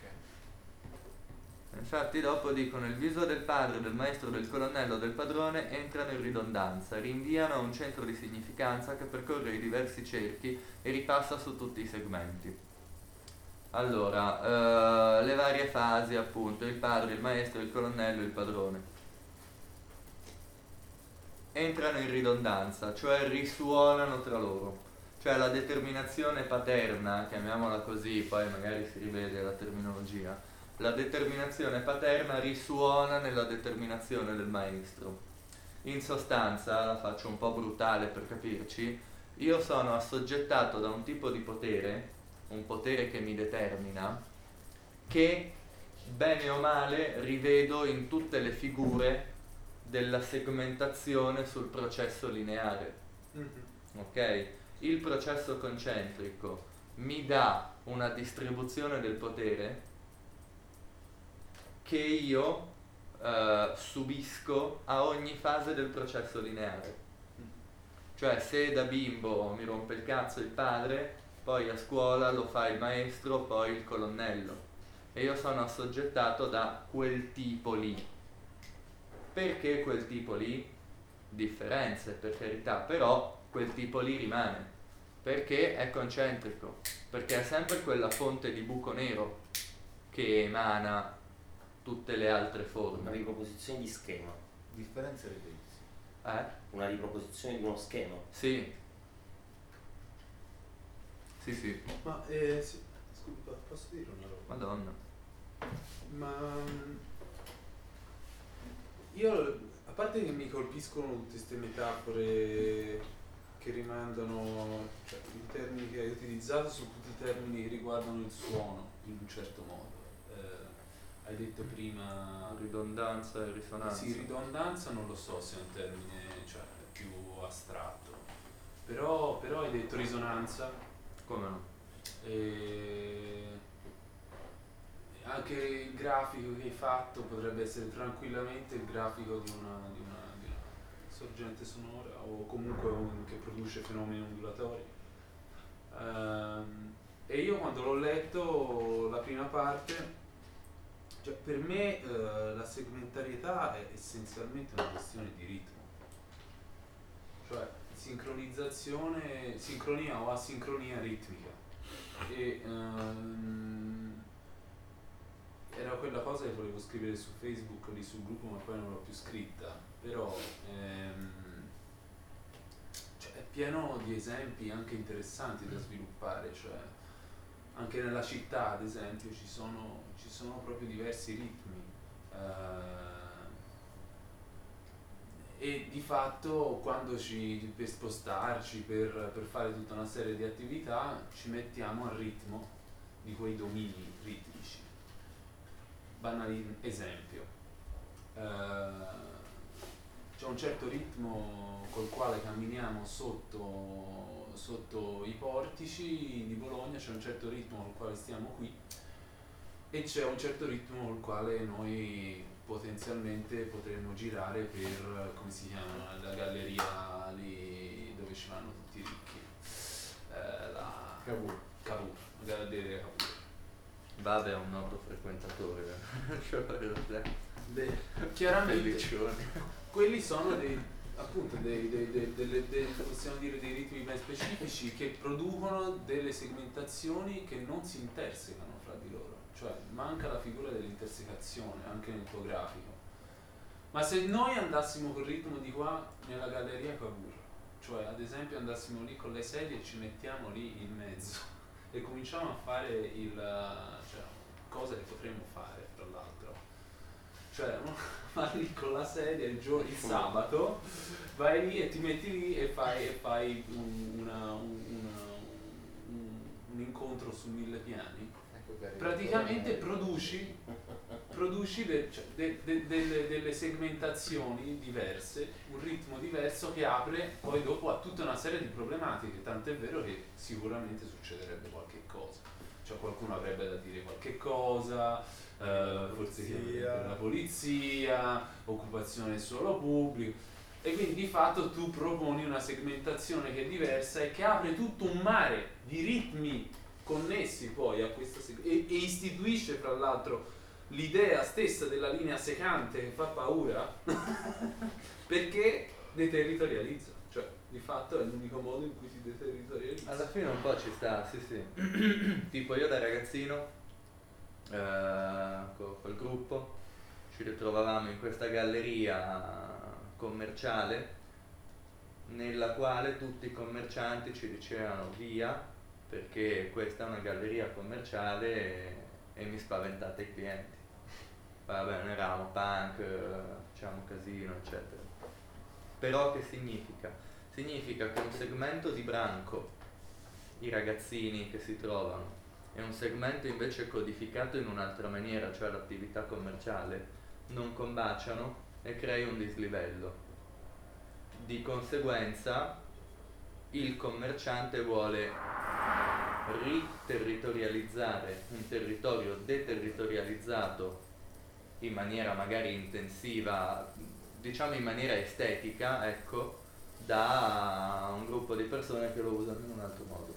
Speaker 2: Infatti dopo dicono il viso del padre, del maestro, del colonnello, del padrone entrano in ridondanza, rinviano a un centro di significanza che percorre i diversi cerchi e ripassa su tutti i segmenti. Allora, le varie fasi appunto, il padre, il maestro, il colonnello, il padrone. Entrano in ridondanza, cioè risuonano tra loro. Cioè la determinazione paterna, chiamiamola così, poi magari si rivede la terminologia, la determinazione paterna risuona nella determinazione del maestro. In sostanza, la faccio un po' brutale per capirci, io sono assoggettato da un tipo di potere, un potere che mi determina, che bene o male rivedo in tutte le figure della segmentazione sul processo lineare. Ok? Il processo concentrico mi dà una distribuzione del potere che io subisco a ogni fase del processo lineare. Cioè, se da bimbo mi rompe il cazzo il padre, poi a scuola lo fa il maestro, poi il colonnello. E io sono assoggettato da quel tipo lì. Perché quel tipo lì? Differenze, per carità, però quel tipo lì rimane. Perché è concentrico, perché è sempre quella fonte di buco nero che emana tutte le altre
Speaker 6: Una
Speaker 2: forme.
Speaker 6: riproposizione di schema.
Speaker 8: Differenza ripetisi.
Speaker 6: Una riproposizione di uno schema.
Speaker 2: Sì. Sì, sì.
Speaker 7: Ma scusa, posso dire una roba?
Speaker 2: Madonna.
Speaker 7: Ma io, a parte che mi colpiscono tutte queste metafore che rimandano, cioè i termini che hai utilizzato sono tutti termini che riguardano il suono in un certo modo. Hai detto prima
Speaker 2: Ridondanza e risonanza.
Speaker 7: Sì, ridondanza non lo so se è un termine, cioè, più astratto, però hai detto risonanza.
Speaker 2: Come no?
Speaker 7: E anche il grafico che hai fatto potrebbe essere tranquillamente il grafico di una sorgente sonora o comunque che produce fenomeni ondulatori. E io quando l'ho letto la prima parte, cioè per me la segmentarietà è essenzialmente una questione di ritmo, cioè sincronia o asincronia ritmica. E era quella cosa che volevo scrivere su Facebook lì sul gruppo, ma poi non l'ho più scritta, però cioè, è pieno di esempi anche interessanti da sviluppare, cioè anche nella città ad esempio ci sono proprio diversi ritmi e di fatto quando per spostarci, per fare tutta una serie di attività ci mettiamo al ritmo di quei domini ritmici. Banale esempio, c'è un certo ritmo col quale camminiamo sotto i portici di Bologna, c'è un certo ritmo col quale stiamo qui e c'è un certo ritmo col quale noi potenzialmente potremmo girare per, come si chiama, la galleria lì dove ci vanno tutti i ricchi, la
Speaker 1: Cavour.
Speaker 7: la galleria Cavour.
Speaker 2: Vabbè, è un noto frequentatore.
Speaker 7: Chiaramente quelli sono dei possiamo dire dei ritmi ben specifici che producono delle segmentazioni che non si intersecano fra di loro, cioè manca la figura dell'intersecazione anche nel tuo grafico. Ma se noi andassimo col ritmo di qua nella galleria Cavour, cioè ad esempio andassimo lì con le sedie e ci mettiamo lì in mezzo e cominciamo a fare cioè, cose che potremmo fare tra l'altro, cioè vai lì con la sedia il sabato, vai lì e ti metti lì e fai un incontro su 1000 piani, praticamente produci delle segmentazioni diverse, un ritmo diverso che apre poi dopo a tutta una serie di problematiche, tant'è vero che sicuramente succederebbe qualche cosa, cioè qualcuno avrebbe da dire qualche cosa, forse chiamerebbe la polizia, occupazione del suolo pubblico, e quindi di fatto tu proponi una segmentazione che è diversa e che apre tutto un mare di ritmi connessi poi a questa e istituisce fra l'altro l'idea stessa della linea secante che fa paura perché deterritorializza, cioè di fatto è l'unico modo in cui si deterritorializza.
Speaker 2: Alla fine un po' ci sta, sì sì. Tipo io da ragazzino col gruppo ci ritrovavamo in questa galleria commerciale nella quale tutti i commercianti ci dicevano via perché questa è una galleria commerciale e mi spaventate i clienti. Vabbè, noi eravamo punk, facciamo casino, eccetera. Però che significa? Significa che un segmento di branco, i ragazzini che si trovano, e un segmento invece codificato in un'altra maniera, cioè l'attività commerciale, non combaciano e crei un dislivello. Di conseguenza il commerciante vuole riterritorializzare un territorio deterritorializzato in maniera magari intensiva, diciamo in maniera estetica, ecco, da un gruppo di persone che lo usano in un altro modo.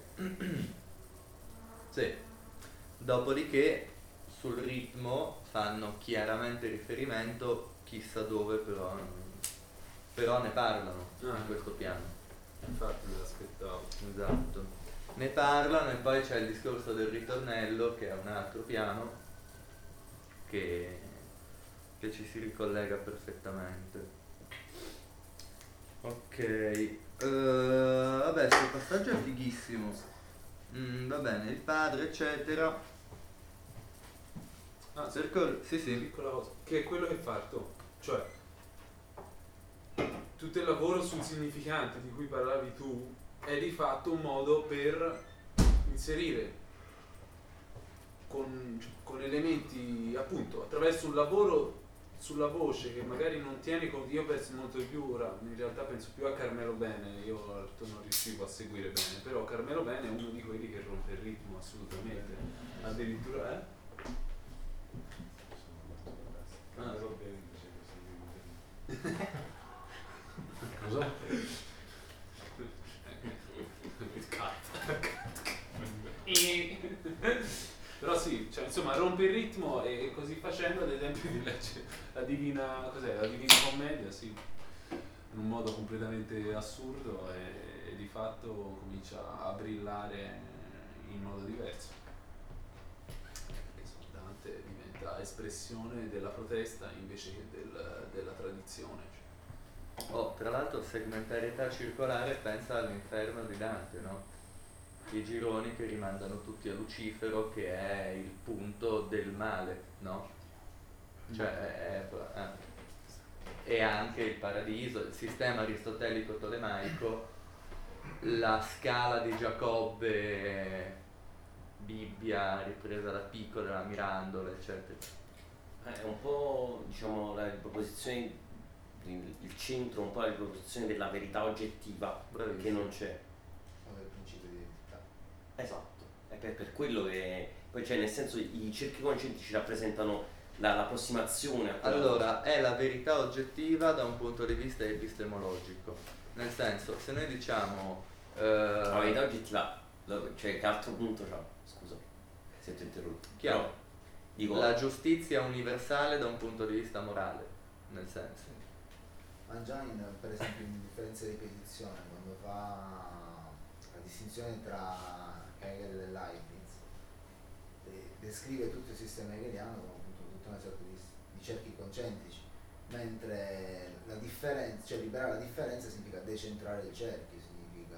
Speaker 2: Sì. Dopodiché sul ritmo fanno chiaramente riferimento, chissà dove, però ne parlano in questo piano.
Speaker 7: Infatti me l'aspettavo.
Speaker 2: Esatto. Ne parlano e poi c'è il discorso del ritornello, che è un altro piano che ci si ricollega perfettamente. Ok, vabbè, questo passaggio è fighissimo. Va bene, il padre, eccetera.
Speaker 7: Sì,
Speaker 2: Sì.
Speaker 7: piccola cosa, che è quello che fa Artaud, cioè tutto il lavoro sul significante di cui parlavi tu è di fatto un modo per inserire con elementi, appunto, attraverso un lavoro sulla voce che magari non tieni conto. Io penso molto di più, ora in realtà penso più a Carmelo Bene, io non riuscivo a seguire bene, però Carmelo Bene è uno di quelli che rompe il ritmo assolutamente, addirittura
Speaker 1: Cosa?
Speaker 7: Però sì, cioè, insomma rompe il ritmo e così facendo, ad esempio, ti legge la Divina Commedia, sì, in un modo completamente assurdo e di fatto comincia a brillare in modo diverso. Dante diventa espressione della protesta invece che della tradizione.
Speaker 2: Tra l'altro segmentarietà circolare pensa all'inferno di Dante, no? I gironi che rimandano tutti a Lucifero, che è il punto del male, no? Cioè e anche il paradiso, il sistema aristotelico tolemaico, la scala di Giacobbe, Bibbia ripresa da Pico, dalla Mirandola, eccetera.
Speaker 6: È un po', diciamo, la riproposizione, il centro, un po' la riproposizione della verità oggettiva.
Speaker 2: Bravissimo.
Speaker 6: Che non c'è.
Speaker 8: Del principio di identità.
Speaker 6: Esatto, è per quello che poi, cioè, nel senso, i cerchi concentrici rappresentano l'approssimazione a quella.
Speaker 2: Allora, è la verità oggettiva da un punto di vista epistemologico, nel senso, se noi diciamo
Speaker 6: la verità oggettiva, cioè che altro punto c'ha? Scusa se ti ho interrotto.
Speaker 2: chiaro,
Speaker 6: Però, dico,
Speaker 2: la giustizia universale da un punto di vista morale, nel senso.
Speaker 8: Mangiani, per esempio, in differenza di ripetizione, quando fa la distinzione tra Hegel e Leibniz, descrive tutto il sistema hegeliano come appunto tutta una sorta di cerchi concentrici, mentre la differenza, cioè liberare la differenza significa decentrare i cerchi, significa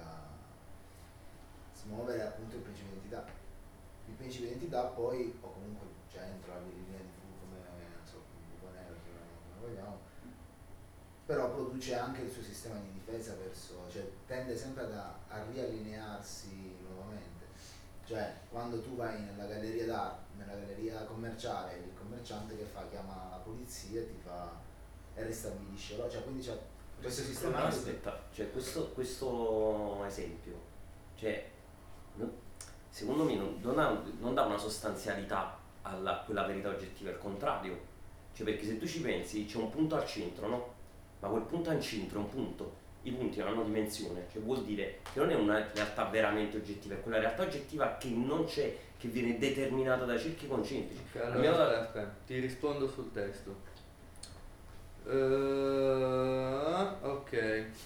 Speaker 8: smuovere appunto il principio di identità. Il principio di identità poi, o comunque centro, la linea di Fu, come non so, un buco nero, come vogliamo, però produce anche il suo sistema di difesa verso, cioè tende sempre a riallinearsi nuovamente. Cioè quando tu vai nella galleria d'arte, nella galleria commerciale, il commerciante che fa? Chiama la polizia e ti fa e ristabilisce, cioè quindi c'è questo sistema.
Speaker 6: No, aspetta, cioè questo esempio, cioè secondo me non dà una sostanzialità a quella verità oggettiva, al contrario, cioè perché se tu ci pensi c'è un punto al centro, no? Ma quel punto al centro è un punto, i punti non hanno dimensione, cioè vuol dire che non è una realtà veramente oggettiva, è quella realtà oggettiva che non c'è, che viene determinata da cerchi concentrici.
Speaker 2: Allora, aspetta, ti rispondo sul testo. Ok.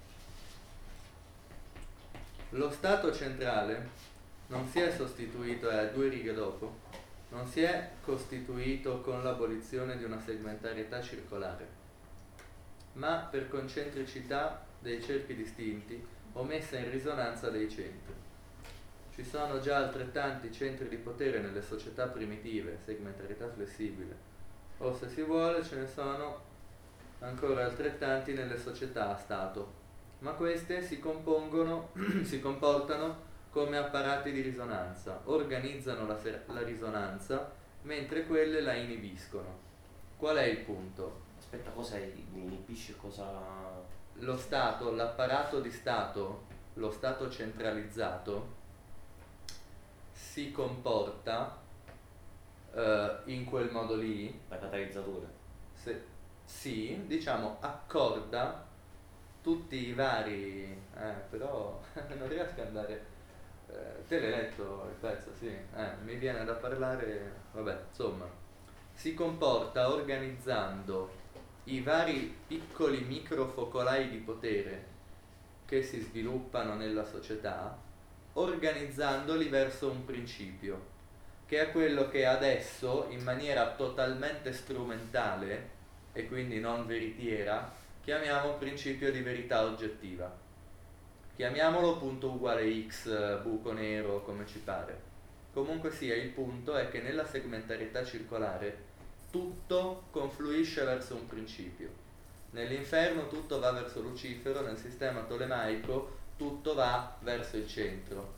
Speaker 2: Lo Stato centrale non si è sostituito, 2 righe dopo, non si è costituito con l'abolizione di una segmentarietà circolare, ma per concentricità dei cerchi distinti o messa in risonanza dei centri. Ci sono già altrettanti centri di potere nelle società primitive, segmentarietà flessibile, o se si vuole ce ne sono ancora altrettanti nelle società a Stato, ma queste si comportano come apparati di risonanza, organizzano la risonanza mentre quelle la inibiscono. Qual è il punto?
Speaker 6: Aspetta, cosa inibisce? Cosa...
Speaker 2: Lo Stato, l'apparato di Stato, lo Stato centralizzato, si comporta in quel modo lì,
Speaker 6: Da catalizzatore.
Speaker 2: sì, diciamo, accorda tutti i vari... però non riesco ad andare... te l'hai letto il pezzo, sì? Mi viene da parlare... Vabbè, insomma, si comporta organizzando i vari piccoli microfocolai di potere che si sviluppano nella società, organizzandoli verso un principio, che è quello che adesso, in maniera totalmente strumentale e quindi non veritiera, chiamiamo principio di verità oggettiva. Chiamiamolo punto uguale x, buco nero, come ci pare. Comunque sia, il punto è che nella segmentarietà circolare tutto confluisce verso un principio. Nell'inferno tutto va verso Lucifero, nel sistema tolemaico tutto va verso il centro.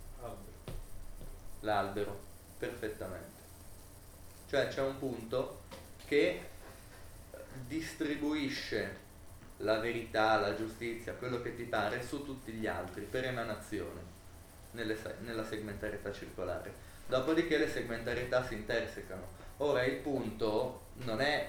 Speaker 2: L'albero, perfettamente. Cioè c'è un punto che distribuisce la verità, la giustizia, quello che ti pare, su tutti gli altri, per emanazione, nella segmentarietà circolare. Dopodiché le segmentarietà si intersecano. Ora il punto non è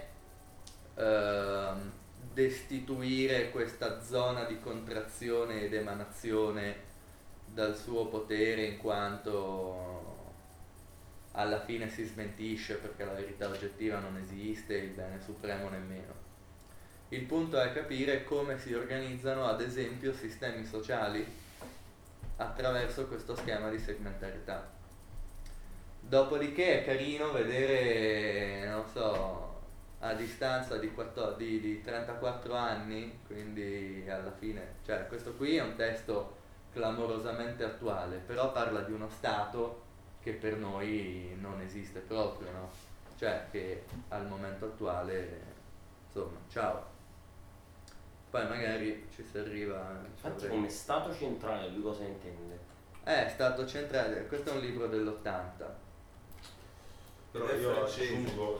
Speaker 2: destituire questa zona di contrazione ed emanazione dal suo potere, in quanto alla fine si smentisce perché la verità oggettiva non esiste, il bene supremo nemmeno. Il punto è capire come si organizzano ad esempio sistemi sociali attraverso questo schema di segmentarietà. Dopodiché è carino vedere, non so, a distanza di 34 anni, quindi alla fine, cioè questo qui è un testo clamorosamente attuale, però parla di uno Stato che per noi non esiste proprio, no? Cioè che al momento attuale, insomma, ciao. Poi magari ci si arriva...
Speaker 6: Infatti come Stato centrale lui cosa intende?
Speaker 2: Stato centrale, questo è un libro dell'80.
Speaker 9: Però io aggiungo,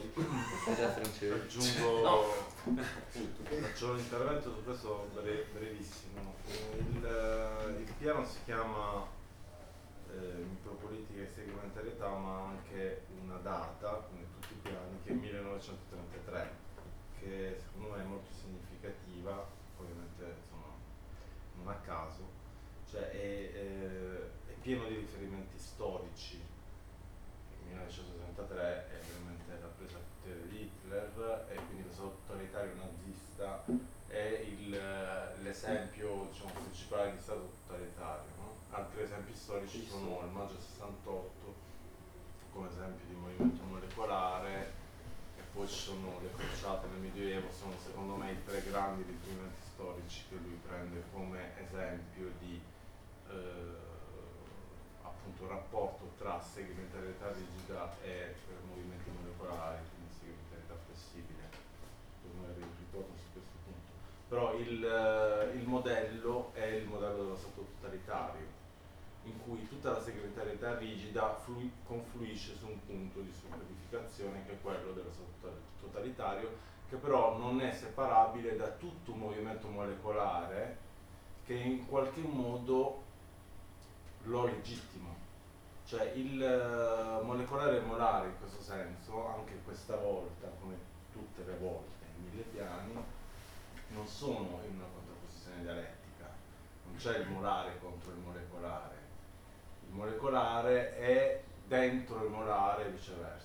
Speaker 9: faccio un intervento su questo brevissimo. Il piano si chiama Micropolitica e segmentarietà, ma anche una data, come tutti i piani, che è 1933, che secondo me è molto significativa, ovviamente insomma non a caso, cioè è pieno di riferimenti storici. 1963 è ovviamente la presa al potere di Hitler e quindi lo Stato totalitario nazista è l'esempio, diciamo, principale di Stato totalitario, no? Altri esempi storici sono il maggio 68 come esempio di movimento molecolare, e poi ci sono le crociate nel Medioevo. Sono secondo me i tre grandi riferimenti storici che lui prende come esempio di appunto rapporto tra segmentarietà rigida e movimenti molecolari, quindi segmentarietà flessibile. Poi ritorno su questo punto. Però il modello è il modello dello Stato totalitario, in cui tutta la segmentarietà rigida confluisce su un punto di solidificazione che è quello dello Stato totalitario, che però non è separabile da tutto un movimento molecolare che in qualche modo lo legittima. Cioè il molecolare e molare in questo senso, anche questa volta, come tutte le volte in 1000 piani, non sono in una contrapposizione dialettica, non c'è il molare contro il molecolare è dentro il molare e viceversa.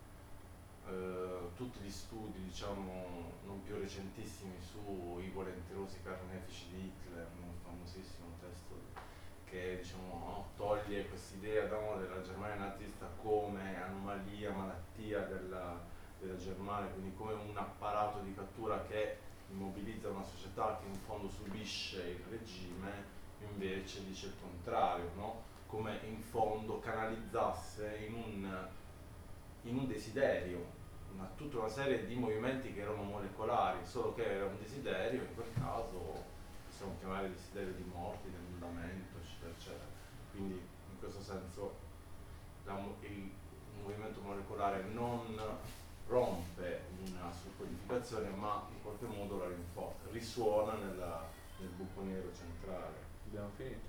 Speaker 9: Tutti gli studi, diciamo, non più recentissimi sui volenterosi carnefici di Hitler, un famosissimo testo che, diciamo, toglie quest'idea della Germania nazista come anomalia, malattia della Germania, quindi come un apparato di cattura che immobilizza una società che in fondo subisce il regime, invece dice il contrario, no? Come in fondo canalizzasse in un desiderio tutta una serie di movimenti che erano molecolari, solo che era un desiderio, in quel caso possiamo chiamare desiderio di morte, di annullamento, eccetera, eccetera. Quindi questo senso il movimento molecolare non rompe una subcodificazione, ma in qualche modo la rinforza, risuona nel buco nero centrale.
Speaker 2: Abbiamo finito.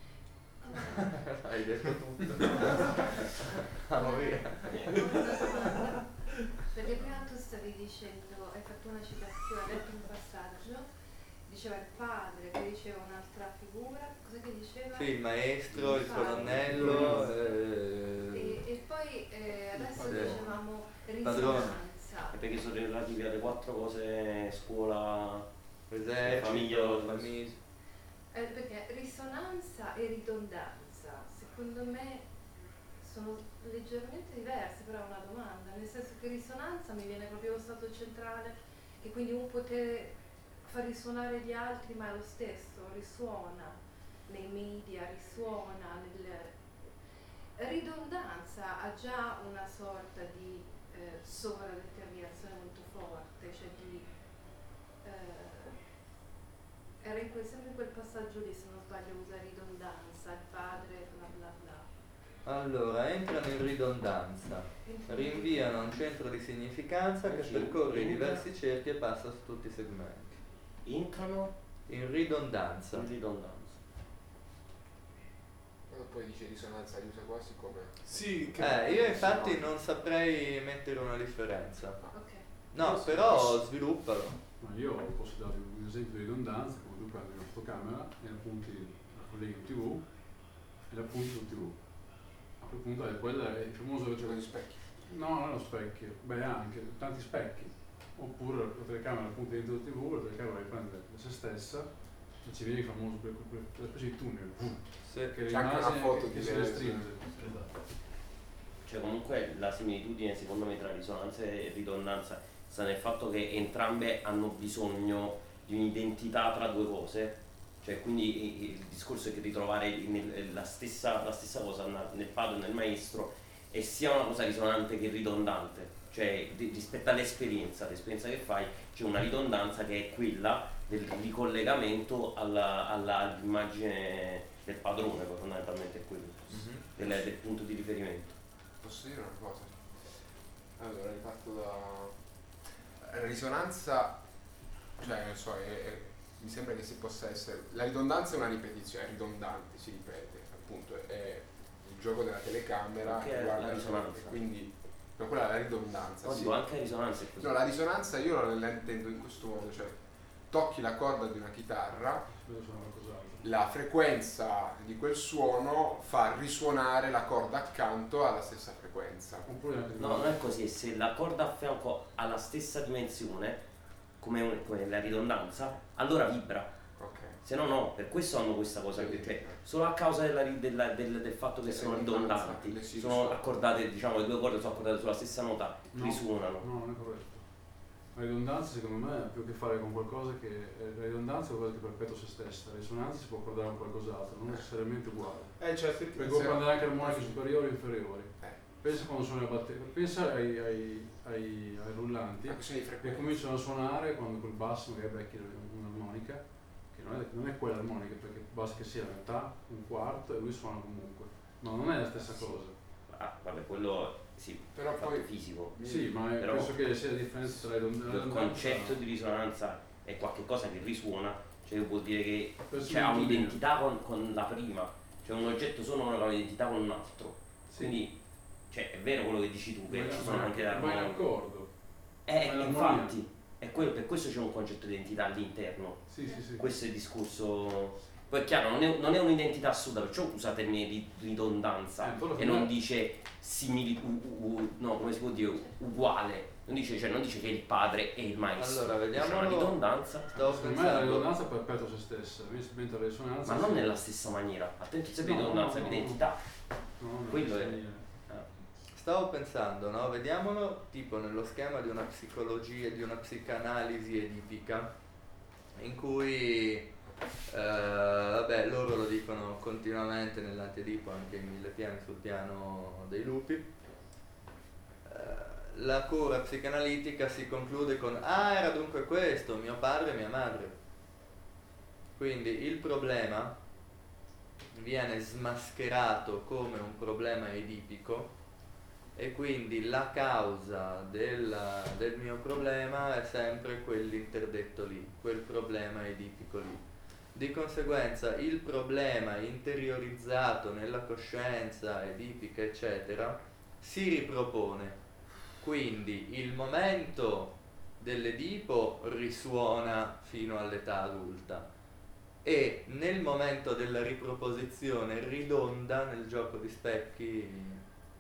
Speaker 2: Hai detto tutto. Andiamo via.
Speaker 4: Perché prima tu stavi dicendo, hai fatto una citazione, hai detto un passaggio, diceva il padre, che diceva un'altra figura, cosa che diceva?
Speaker 2: Sì, il maestro, il
Speaker 4: padre.
Speaker 2: colonnello.
Speaker 4: E poi adesso
Speaker 2: Sì.
Speaker 4: dicevamo
Speaker 2: Padrone.
Speaker 4: risonanza.
Speaker 6: Perché sono relativi alle 4 cose: scuola,
Speaker 2: Esercito,
Speaker 6: famiglia.
Speaker 2: famiglia.
Speaker 4: Perché risonanza e ridondanza, secondo me, sono leggermente diverse, però è una domanda, nel senso che risonanza mi viene proprio lo stato centrale, che quindi un potere fa risuonare gli altri, ma è lo stesso, risuona nei media, risuona ridondanza ha già una sorta di sovradeterminazione molto forte, cioè di era sempre in quel passaggio lì, se non sbaglio, usa ridondanza, il padre, bla bla bla.
Speaker 2: Allora, entrano in ridondanza, rinviano a un centro di significanza che percorre i diversi cerchi e passa su tutti i segmenti.
Speaker 6: Entrano
Speaker 2: In ridondanza.
Speaker 6: in ridondanza.
Speaker 5: Poi dice risonanza, li usa quasi come...
Speaker 7: Sì,
Speaker 2: Io infatti non saprei mettere una differenza.
Speaker 4: Ok.
Speaker 2: No, però sviluppalo.
Speaker 1: Ma io posso darvi un esempio di ridondanza, come tu prendi una fotocamera e appunti la colleghi in TV e la punti su TV. A quel punto quella è il famoso...
Speaker 5: Gioco di specchi.
Speaker 1: No, non è lo specchio, beh anche tanti specchi. Oppure la telecamera la punti dentro il TV, la telecamera riprende se stessa e ci viene il famoso quella specie di tunnel
Speaker 2: Sì.
Speaker 1: che
Speaker 5: C'è anche una
Speaker 1: rimane
Speaker 5: foto
Speaker 1: che
Speaker 5: di
Speaker 1: si
Speaker 5: lei,
Speaker 1: restringe.
Speaker 5: sì.
Speaker 1: Esatto.
Speaker 6: Cioè comunque la similitudine secondo me tra risonanza e ridondanza sta nel fatto che entrambe hanno bisogno di un'identità tra due cose, cioè quindi il discorso è che ritrovare la stessa cosa nel padre e nel maestro è sia una cosa risonante che ridondante, cioè rispetto all'esperienza che fai c'è una ridondanza che è quella del ricollegamento all'immagine del padrone, poi fondamentalmente è quello, del punto di riferimento.
Speaker 5: Posso dire una cosa? Allora, riparto la risonanza, cioè non so, mi sembra che si possa essere... La ridondanza è una ripetizione, è ridondante, si ripete, appunto, è il gioco della telecamera
Speaker 6: Che è
Speaker 5: guarda
Speaker 6: la risonanza.
Speaker 5: quindi, no, quella è la ridondanza,
Speaker 6: No,
Speaker 5: sì.
Speaker 6: dico anche la risonanza è così.
Speaker 5: No, la risonanza io la intendo in questo modo, cioè tocchi la corda di una chitarra,
Speaker 1: Quello sono qualcos'altro.
Speaker 5: la frequenza di quel suono fa risuonare la corda accanto alla stessa frequenza.
Speaker 1: Oppure anche
Speaker 6: No, non è così, e se la corda a fianco ha la stessa dimensione, come la ridondanza, allora vibra.
Speaker 5: Ok.
Speaker 6: Se no no, per questo hanno questa cosa qui, cioè solo a causa del fatto che sono ridondanti,
Speaker 5: le si
Speaker 6: sono
Speaker 5: risuonano.
Speaker 6: accordate, diciamo le due corde sono accordate sulla stessa nota,
Speaker 1: No,
Speaker 6: risuonano.
Speaker 1: No, non è corretto. La ridondanza secondo me ha più a che fare con qualcosa che... La ridondanza è qualcosa che perpetua se stessa, la risonanza si può accordare con qualcos'altro, non necessariamente uguale.
Speaker 5: Cioè,
Speaker 1: Perché può prendere anche armoniche superiori e inferiori. Pensa quando suoni la batteria, pensa ai rullanti
Speaker 5: Una questione di
Speaker 1: che
Speaker 5: frequenza.
Speaker 1: cominciano a suonare quando col basso magari becchi un'armonica, che non è quell'armonica, perché basta che sia la metà, un quarto e lui suona comunque. No, non è la stessa cosa.
Speaker 6: Ah, vabbè, quello sì,
Speaker 5: Però
Speaker 6: fatto
Speaker 5: poi-
Speaker 6: fisico.
Speaker 1: Sì, ma
Speaker 6: Però
Speaker 1: penso che sia la differenza tra la
Speaker 6: Il
Speaker 1: ridondanza.
Speaker 6: concetto di risonanza è qualcosa che risuona, cioè vuol dire che
Speaker 1: Questo
Speaker 6: cioè, ha
Speaker 1: non
Speaker 6: un'identità con la prima, cioè un oggetto sonoro ha un'identità con un altro.
Speaker 1: Sì.
Speaker 6: Quindi cioè, è vero quello che dici tu, che ci sono anche
Speaker 1: ma in
Speaker 6: armonie.
Speaker 1: accordo. Ma è l'armonia.
Speaker 6: Infatti, per questo c'è un concetto di identità all'interno.
Speaker 1: Sì, sì, sì.
Speaker 6: Questo è il discorso. Poi è chiaro, non è un'identità assoluta, perciò usa il termine di ridondanza
Speaker 1: quello
Speaker 6: e
Speaker 1: che
Speaker 6: non
Speaker 1: no.
Speaker 6: dice no, come si può dire, uguale. Non dice che il padre e il maestro.
Speaker 2: Allora,
Speaker 6: Dice
Speaker 2: vediamolo.
Speaker 6: una ridondanza,
Speaker 2: Stavo
Speaker 1: Secondo me la
Speaker 2: pensando.
Speaker 1: ridondanza perpetua se stessa, mentre la risonanza...
Speaker 6: ma non
Speaker 1: sì.
Speaker 6: nella stessa maniera. Attento, sempre
Speaker 1: No,
Speaker 6: ridondanza,
Speaker 1: no, no,
Speaker 6: l'identità.
Speaker 1: No, non
Speaker 6: Quello
Speaker 1: nella
Speaker 6: è-
Speaker 1: stessa maniera.
Speaker 2: Stavo pensando, no? Vediamolo tipo nello schema di una psicologia, di una psicanalisi edipica, in cui, vabbè, loro lo dicono continuamente nell'Antedipo, anche in Mille Piani sul piano dei lupi. La cura psicanalitica si conclude con era dunque questo, mio padre e mia madre. Quindi il problema viene smascherato come un problema edipico e quindi la causa del mio problema è sempre quell'interdetto lì, quel problema edipico lì. Di conseguenza il problema interiorizzato nella coscienza edipica eccetera si ripropone, quindi il momento dell'Edipo risuona fino all'età adulta e nel momento della riproposizione ridonda nel gioco di specchi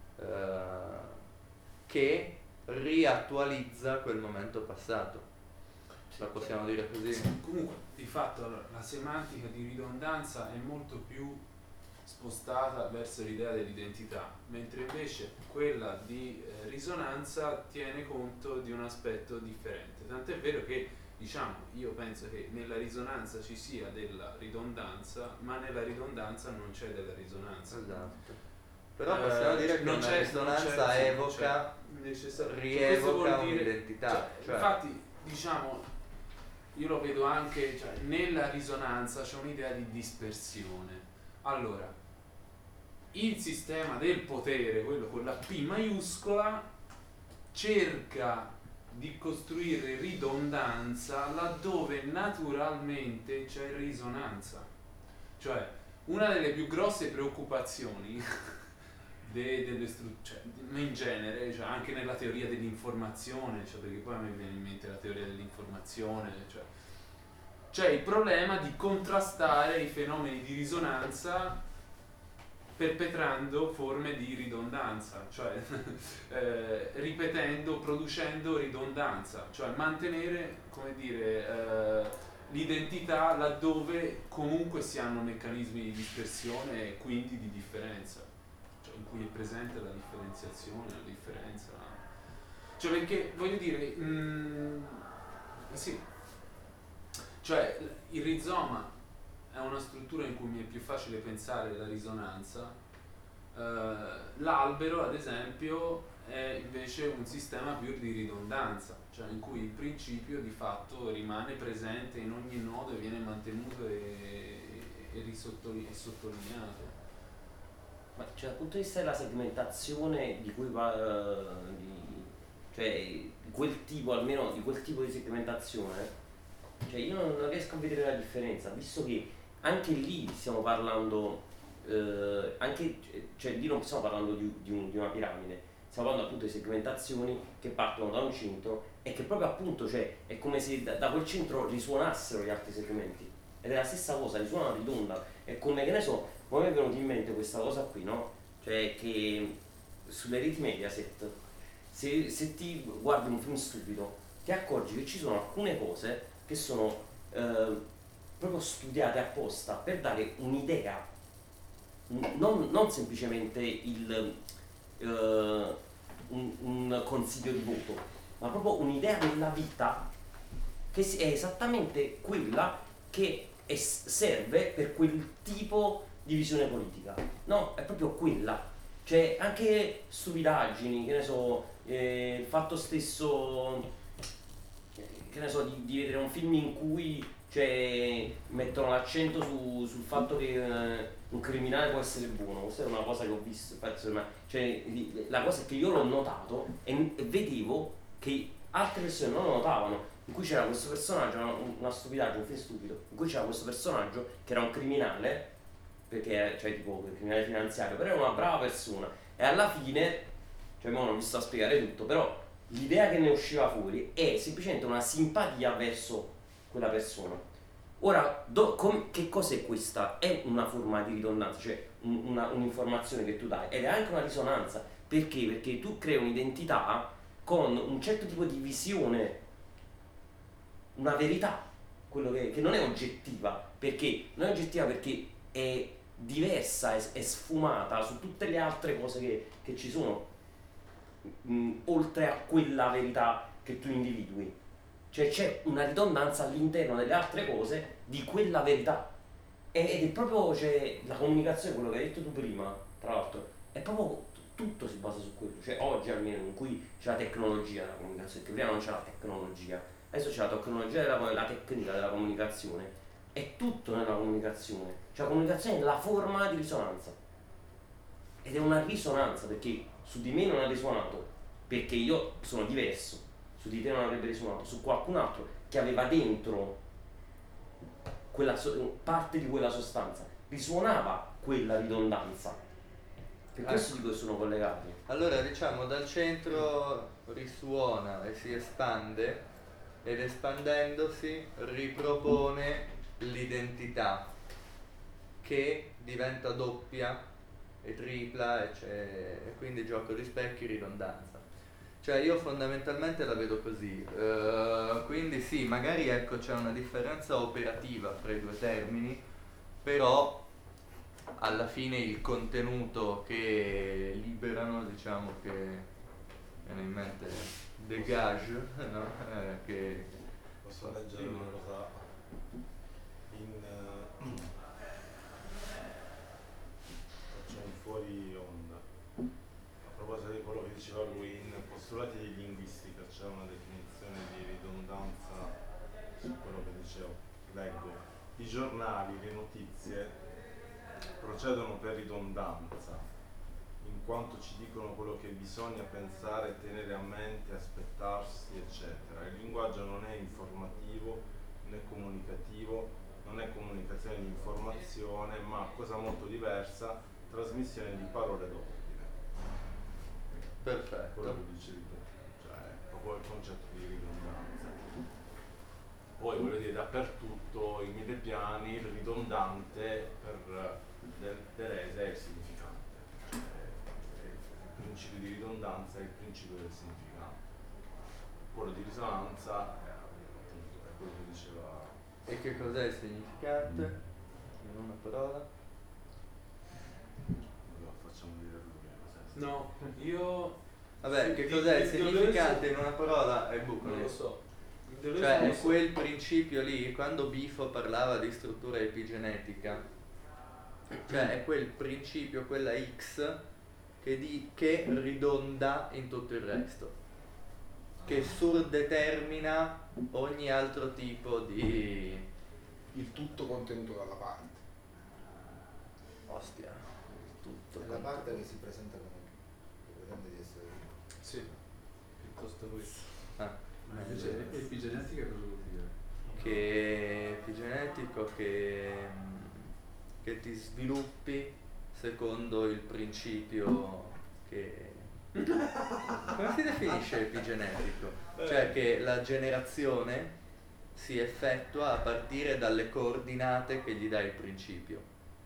Speaker 2: che riattualizza quel momento passato. La possiamo dire così?
Speaker 7: Sì, comunque, di fatto la semantica di ridondanza è molto più spostata verso l'idea dell'identità, mentre invece quella di risonanza tiene conto di un aspetto differente. Tant'è vero che, diciamo, io penso che nella risonanza ci sia della ridondanza, ma nella ridondanza non c'è della risonanza.
Speaker 2: Esatto. Però possiamo dire che una risonanza rievoca un'identità. Cioè.
Speaker 7: Infatti, diciamo, io lo vedo anche, cioè, nella risonanza c'è un'idea di dispersione. Allora, il sistema del potere, quello con la P maiuscola, cerca di costruire ridondanza laddove naturalmente c'è risonanza. Cioè, una delle più grosse preoccupazioni in genere, cioè anche nella teoria dell'informazione, cioè perché poi a me viene in mente la teoria dell'informazione, cioè c'è il problema di contrastare i fenomeni di risonanza perpetrando forme di ridondanza, cioè ripetendo, producendo ridondanza, cioè mantenere, come dire, l'identità laddove comunque si hanno meccanismi di dispersione e quindi di differenza, cioè in cui è presente la differenziazione, la differenza, cioè perché voglio dire, sì, cioè il rizoma è una struttura in cui mi è più facile pensare la risonanza, l'albero ad esempio è invece un sistema più di ridondanza, cioè in cui il principio di fatto rimane presente in ogni nodo e viene mantenuto e sottolineato.
Speaker 6: Ma cioè, dal punto di vista della segmentazione di cui cioè di quel tipo, almeno di quel tipo di segmentazione, cioè io non riesco a vedere la differenza, visto che anche lì stiamo parlando, cioè lì non stiamo parlando di una piramide, stiamo parlando appunto di segmentazioni che partono da un centro e che proprio appunto, cioè, è come se da quel centro risuonassero gli altri segmenti, ed è la stessa cosa, risuona, ridonda, è come, che ne so, poi mi è venuto in mente questa cosa qui, no? Cioè che sulle reti Mediaset, se ti guardi un film stupido, ti accorgi che ci sono alcune cose che sono proprio studiate apposta per dare un'idea, non semplicemente un consiglio di voto, ma proprio un'idea della vita che è esattamente quella che serve per quel tipo di visione politica. No, è proprio quella. Cioè anche stupidaggini, che ne so, il fatto stesso, che ne so, di vedere un film in cui, cioè, mettono l'accento sul fatto che un criminale può essere buono. Questa è una cosa che ho visto, cioè, la cosa è che io l'ho notato e vedevo che altre persone non lo notavano, in cui c'era questo personaggio, una stupidaggine, un film stupido, in cui c'era questo personaggio che era un criminale, perché, cioè tipo un criminale finanziario, però era una brava persona, e alla fine, cioè mo non vi sto a spiegare tutto, però l'idea che ne usciva fuori è semplicemente una simpatia verso quella persona. Ora, che cos'è questa? È una forma di ridondanza, cioè un'informazione che tu dai, ed è anche una risonanza. Perché? Perché tu crei un'identità con un certo tipo di visione, una verità, quello che non è oggettiva, perché non è oggettiva perché è diversa, è sfumata su tutte le altre cose che ci sono, oltre a quella verità che tu individui. Cioè c'è una ridondanza all'interno delle altre cose di quella verità, ed è proprio, cioè, la comunicazione, quello che hai detto tu prima, tra l'altro, è proprio, tutto si basa su quello. Cioè oggi almeno, in cui c'è la tecnologia della comunicazione, che prima non c'è la tecnologia, adesso c'è la tecnologia la tecnica della comunicazione, è tutto nella comunicazione. Cioè la comunicazione è la forma di risonanza. Ed è una risonanza, perché su di me non ha risuonato, perché io sono diverso, su di te non avrebbe risuonato, su qualcun altro che aveva dentro quella parte di quella sostanza, risuonava quella ridondanza. Per questo dico che sono collegati.
Speaker 2: Allora diciamo dal centro risuona e si espande, ed espandendosi ripropone l'identità, che diventa doppia e tripla e quindi gioco di specchi, ridondanza. Cioè io fondamentalmente la vedo così, quindi sì, magari ecco c'è una differenza operativa fra i due termini, però alla fine il contenuto che liberano, diciamo che viene in mente dégage, no? Che
Speaker 9: Posso leggere una cosa faccio un fuori onda. A proposito di quello che diceva lui, in postulati di linguistica c'è una definizione di ridondanza su quello che dicevo. Leggo: i giornali, le notizie procedono per ridondanza, in quanto ci dicono quello che bisogna pensare, tenere a mente, aspettarsi, eccetera. Il linguaggio non è informativo né comunicativo, non è comunicazione di informazione, ma cosa molto diversa, trasmissione di parole d'ordine.
Speaker 2: perfetto.
Speaker 9: Quello che dicevi tu, cioè è proprio il concetto di ridondanza. Poi voglio dire, dappertutto in mille piani il ridondante per Deleuze è il significante. Il principio di ridondanza è il principio del significante. Quello di risonanza appunto è quello che diceva.
Speaker 2: E che cos'è il significante? In una parola?
Speaker 9: Lo facciamo dire lui cos'è.
Speaker 7: No, io...
Speaker 2: Vabbè,
Speaker 7: sì,
Speaker 2: che cos'è il
Speaker 7: di
Speaker 2: significante
Speaker 7: Deleuze-
Speaker 2: in una parola? È buco.
Speaker 7: Non lo so. Il Deleuze
Speaker 2: Cioè
Speaker 7: non lo
Speaker 2: è
Speaker 7: so.
Speaker 2: quel principio lì, quando Bifo parlava di struttura epigenetica, cioè è quel principio, quella X che ridonda in tutto il resto, che surdetermina ogni altro tipo di...
Speaker 5: Il tutto contenuto dalla parte.
Speaker 2: Ostia, tutto.
Speaker 8: È la parte che si presenta come che pretende di essere.
Speaker 7: Sì.
Speaker 1: Piuttosto questo.
Speaker 2: Ah,
Speaker 1: Ma invece epigenetica cosa vuol dire?
Speaker 2: che epigenetico che ti sviluppi secondo il principio che... Come si definisce epigenetico? Cioè che la generazione si effettua a partire dalle coordinate che gli dà il principio.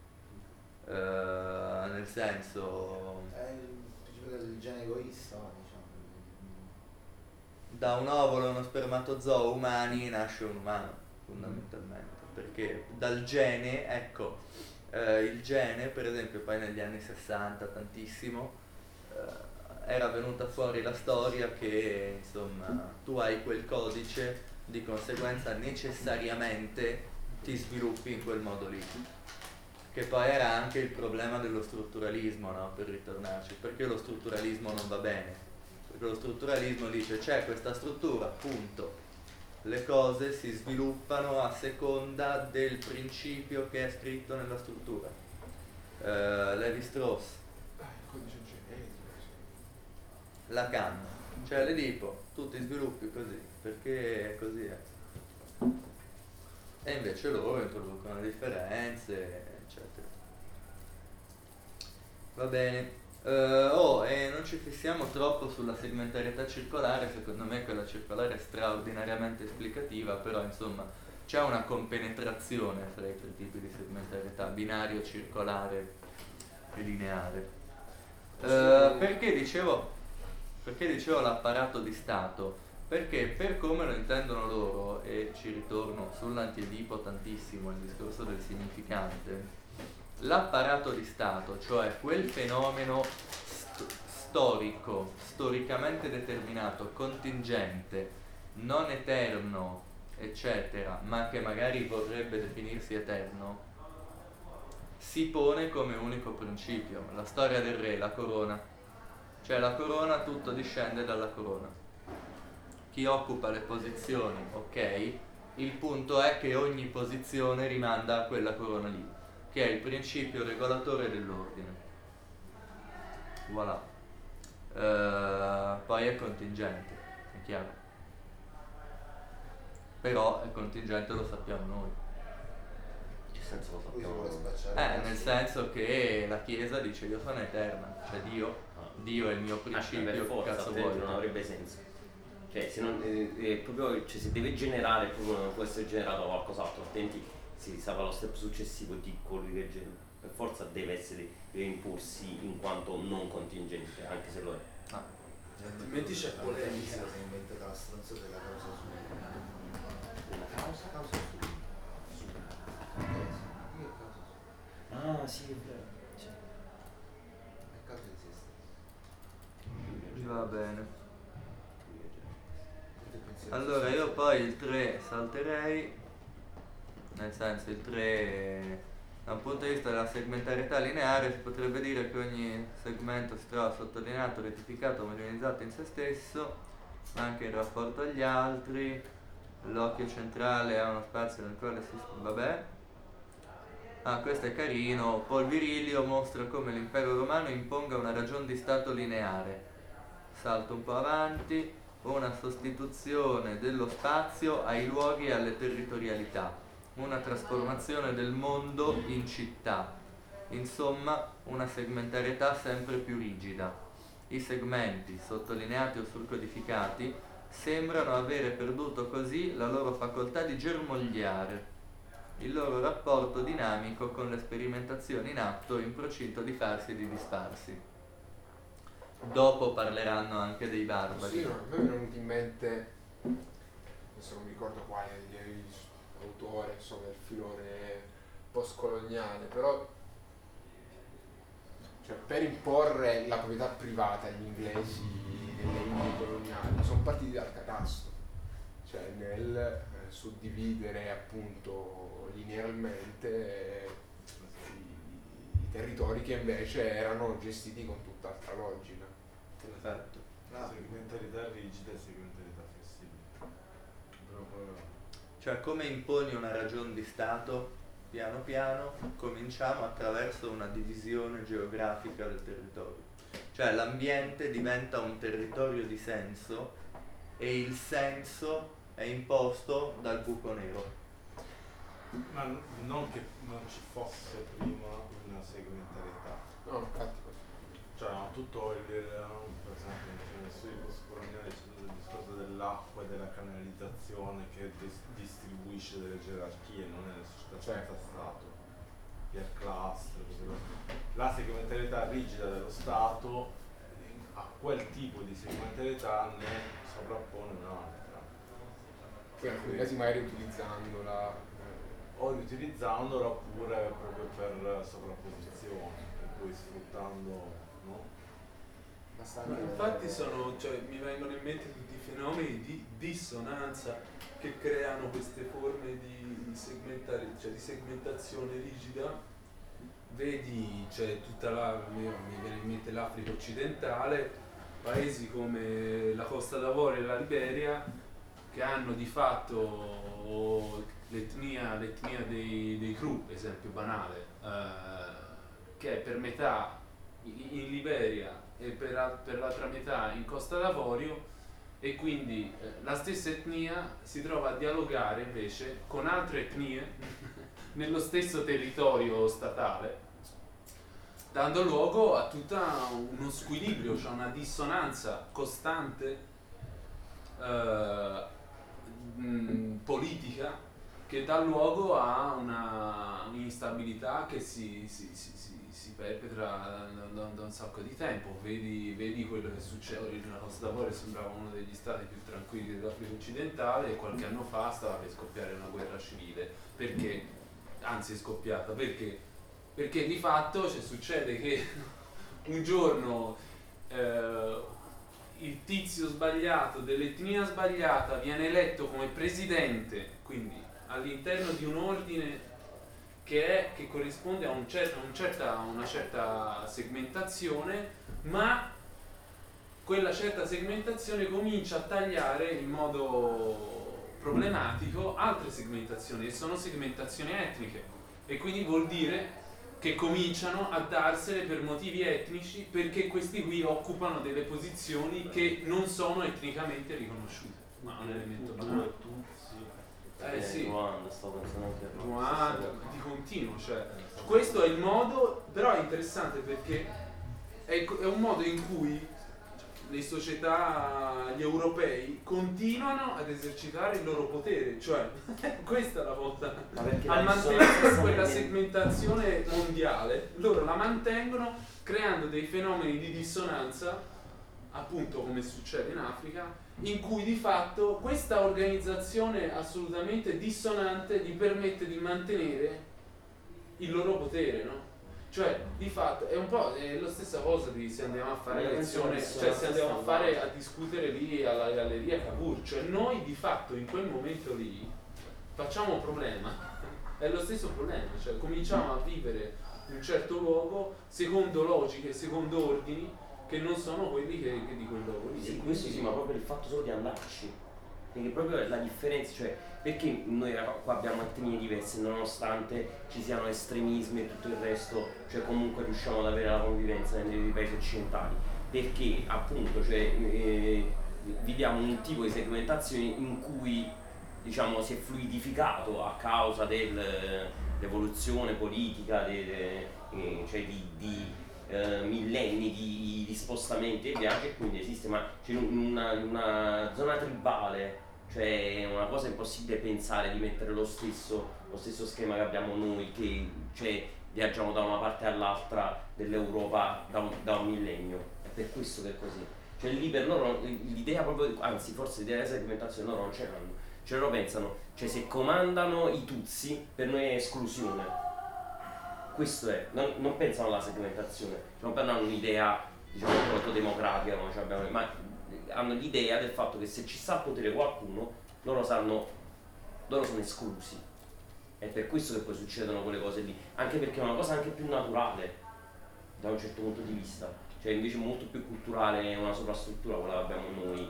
Speaker 2: Nel senso,
Speaker 8: È il principio del gene egoista, diciamo.
Speaker 2: da un ovolo e uno spermatozoo umani nasce un umano, fondamentalmente, perché dal gene, ecco, il gene, per esempio, poi negli anni 60 tantissimo, era venuta fuori la storia che, insomma, tu hai quel codice, di conseguenza necessariamente ti sviluppi in quel modo lì. Che poi era anche il problema dello strutturalismo, no? Per ritornarci, perché lo strutturalismo non va bene. Perché lo strutturalismo dice c'è questa struttura, punto. Le cose si sviluppano a seconda del principio che è scritto nella struttura. Lévi-Strauss,
Speaker 5: Il codice genetico, sì.
Speaker 2: Lacan, cioè l'Edipo, tu ti sviluppi così, perché così è. E invece loro introducono differenze, eccetera. Va bene. E non ci fissiamo troppo sulla segmentarietà circolare, secondo me quella circolare è straordinariamente esplicativa, però insomma c'è una compenetrazione fra i tre tipi di segmentarietà, binario, circolare e lineare. Perché dicevo l'apparato di Stato? Perché per come lo intendono loro, e ci ritorno sull'antiedipo tantissimo, il discorso del significante, l'apparato di Stato, cioè quel fenomeno storico, storicamente determinato, contingente, non eterno, eccetera, ma che magari vorrebbe definirsi eterno, si pone come unico principio. La storia del re, la corona. Cioè la corona, tutto discende dalla corona. Chi occupa le posizioni, ok, il punto è che ogni posizione rimanda a quella corona lì. che è il principio regolatore dell'ordine. Voilà. Poi è contingente, è chiaro. Però è contingente, lo sappiamo noi.
Speaker 6: Che senso lo
Speaker 8: Lui si
Speaker 6: sappiamo?
Speaker 8: vuole spacciare.
Speaker 2: Nel senso che la Chiesa dice io sono eterna, cioè Dio è il mio principio,
Speaker 6: per
Speaker 2: che
Speaker 6: forza,
Speaker 2: cazzo
Speaker 6: altrimenti
Speaker 2: vuoi?
Speaker 6: non avrebbe senso. Cioè, se non, è proprio, cioè, se deve generare, proprio non può essere generato qualcos'altro, altrimenti si salva lo step successivo di colui che genera. Per forza deve imporsi in quanto non contingente, anche se lo è.
Speaker 7: Altrimenti c'è polemica.
Speaker 8: Si è inventata la stronza della causa subito. Causa subito.
Speaker 6: Ah, sì, è vero. Sì.
Speaker 8: È causa di se stesso.
Speaker 2: Va bene.
Speaker 8: Tutti i pensieri
Speaker 2: Allora
Speaker 8: stessi.
Speaker 2: io poi il 3 salterei, nel senso il 3 da un punto di vista della segmentarietà lineare si potrebbe dire che ogni segmento si trova sottolineato, rettificato, omogeneizzato in se stesso, ma anche in rapporto agli altri, l'occhio centrale ha uno spazio nel quale si... vabbè. Questo è carino. Paul Virilio mostra come l'impero romano imponga una ragion di stato lineare. Salto un po' avanti. Una sostituzione dello spazio ai luoghi e alle territorialità. Una trasformazione del mondo in città. Insomma, una segmentarietà sempre più rigida. I segmenti, sottolineati o surcodificati, sembrano avere perduto così la loro facoltà di germogliare, il loro rapporto dinamico con le sperimentazioni in atto in procinto di farsi e di disfarsi. Dopo parleranno anche dei barbari.
Speaker 5: Sì, no, a me mi è venuto in mente, adesso non mi ricordo quale autore, insomma, del filone postcoloniale, però cioè, per imporre la proprietà privata agli inglesi nelle Indie coloniali sono partiti dal catasto, cioè nel suddividere appunto linearmente i territori che invece erano gestiti con tutt'altra logica.
Speaker 2: Perfetto.
Speaker 9: Segmentalità rigida e segmentalità flessibile.
Speaker 2: Cioè come imponi una ragion di stato, piano piano cominciamo attraverso una divisione geografica del territorio. Cioè l'ambiente diventa un territorio di senso e il senso è imposto dal buco nero.
Speaker 9: Ma non che non ci fosse prima una segmentarietà.
Speaker 5: No, infatti.
Speaker 9: Cioè no, tutto per esempio nei studi postcoloniali c'è tutto il discorso dell'acqua e della canalizzazione che distribuisce delle gerarchie, non è una società senza stato, per cluster, così via. La segmentarietà rigida dello Stato a quel tipo di segmentarietà ne sovrappone un'altra.
Speaker 5: Poi in alcuni casi magari utilizzandola.
Speaker 9: O riutilizzandola oppure proprio per sovrapposizione, per cui sfruttando, no?
Speaker 7: Ma infatti mi vengono in mente tutti i fenomeni di dissonanza che creano queste forme di segmentazione rigida. Vedi, mi viene in mente l'Africa occidentale, paesi come la Costa d'Avorio e la Liberia che hanno di fatto l'etnia dei Kru, esempio banale, che è per metà in Liberia e per l'altra metà in Costa d'Avorio, e quindi la stessa etnia si trova a dialogare invece con altre etnie nello stesso territorio statale, dando luogo a tutto uno squilibrio, cioè una dissonanza costante politica che dà luogo a un'instabilità che si perpetra da un sacco di tempo. Vedi quello che succede nella Costa d'Avorio, sembrava uno degli stati più tranquilli dell'Africa occidentale, e qualche anno fa stava per scoppiare una guerra civile. Perché? Anzi è scoppiata perché di fatto succede che un giorno il tizio sbagliato dell'etnia sbagliata viene eletto come presidente, quindi all'interno di un ordine che corrisponde a una certa segmentazione, ma quella certa segmentazione comincia a tagliare in modo problematico altre segmentazioni, e sono segmentazioni etniche, e quindi vuol dire che cominciano a darsene per motivi etnici, perché questi qui occupano delle posizioni che non sono etnicamente riconosciute. Ma è un elemento banale. Sì.
Speaker 6: Ruanda, stavo pensando anche a
Speaker 7: Ruanda, di continuo, cioè. Questo è il modo, però è interessante perché è un modo in cui le società, gli europei continuano ad esercitare il loro potere, cioè questa è la volta, a mantenere quella segmentazione mondiale, loro la mantengono creando dei fenomeni di dissonanza, appunto come succede in Africa, in cui di fatto questa organizzazione assolutamente dissonante gli permette di mantenere il loro potere, no? Cioè, di fatto è un po' la stessa cosa di se andiamo a fare lezione, cioè se andiamo a fare a discutere lì alla galleria Cavour, cioè noi di fatto in quel momento lì facciamo problema, è lo stesso problema, cioè cominciamo a vivere in un certo luogo secondo logiche, secondo ordini che non sono quelli che di quel luogo lì.
Speaker 6: Sì, questo sì, ma proprio il fatto solo di andarci, perché proprio la differenza, cioè perché noi qua abbiamo etnie diverse nonostante ci siano estremismi e tutto il resto, cioè comunque riusciamo ad avere la convivenza nei paesi occidentali, perché appunto cioè, viviamo un tipo di segmentazione in cui diciamo si è fluidificato a causa dell'evoluzione politica, cioè di millenni di spostamenti e viaggi, e quindi esiste, ma c'è una zona tribale, cioè è una cosa impossibile pensare di mettere lo stesso schema che abbiamo noi, che cioè, viaggiamo da una parte all'altra dell'Europa da un millennio. È per questo che è così. Cioè lì per loro l'idea proprio, anzi forse l'idea della segmentazione loro non ce l'hanno. Cioè loro pensano, cioè se comandano i Tutsi per noi è esclusione. Questo è, non pensano alla segmentazione, non hanno un'idea diciamo molto democratica come abbiamo, ma hanno l'idea del fatto che se ci sta al potere qualcuno loro sono esclusi. È per questo che poi succedono quelle cose lì, anche perché è una cosa anche più naturale da un certo punto di vista, cioè invece molto più culturale, una sovrastruttura quella che abbiamo noi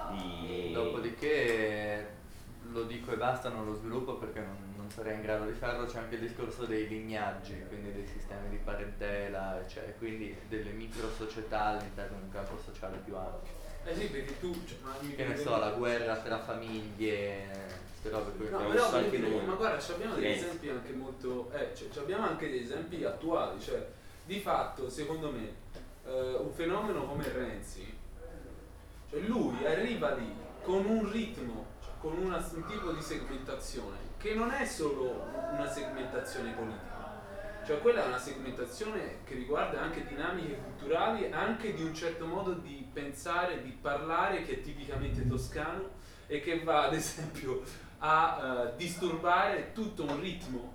Speaker 2: Dopodiché lo dico e basta, non lo sviluppo perché non sarei in grado di farlo, c'è anche il discorso dei lignaggi, quindi dei sistemi di parentela, cioè, quindi delle micro società all'interno di un campo sociale più ampio.
Speaker 7: Sì, perché tu, cioè,
Speaker 2: che ne so, la guerra tra famiglie, queste robe qui.
Speaker 7: No, però ma guarda, abbiamo degli esempi anche molto, cioè, abbiamo anche degli esempi attuali, cioè di fatto secondo me un fenomeno come Renzi, cioè lui arriva lì con un ritmo, con un tipo di segmentazione che non è solo una segmentazione politica, cioè quella è una segmentazione che riguarda anche dinamiche culturali, anche di un certo modo di pensare, di parlare che è tipicamente toscano e che va ad esempio a disturbare tutto un ritmo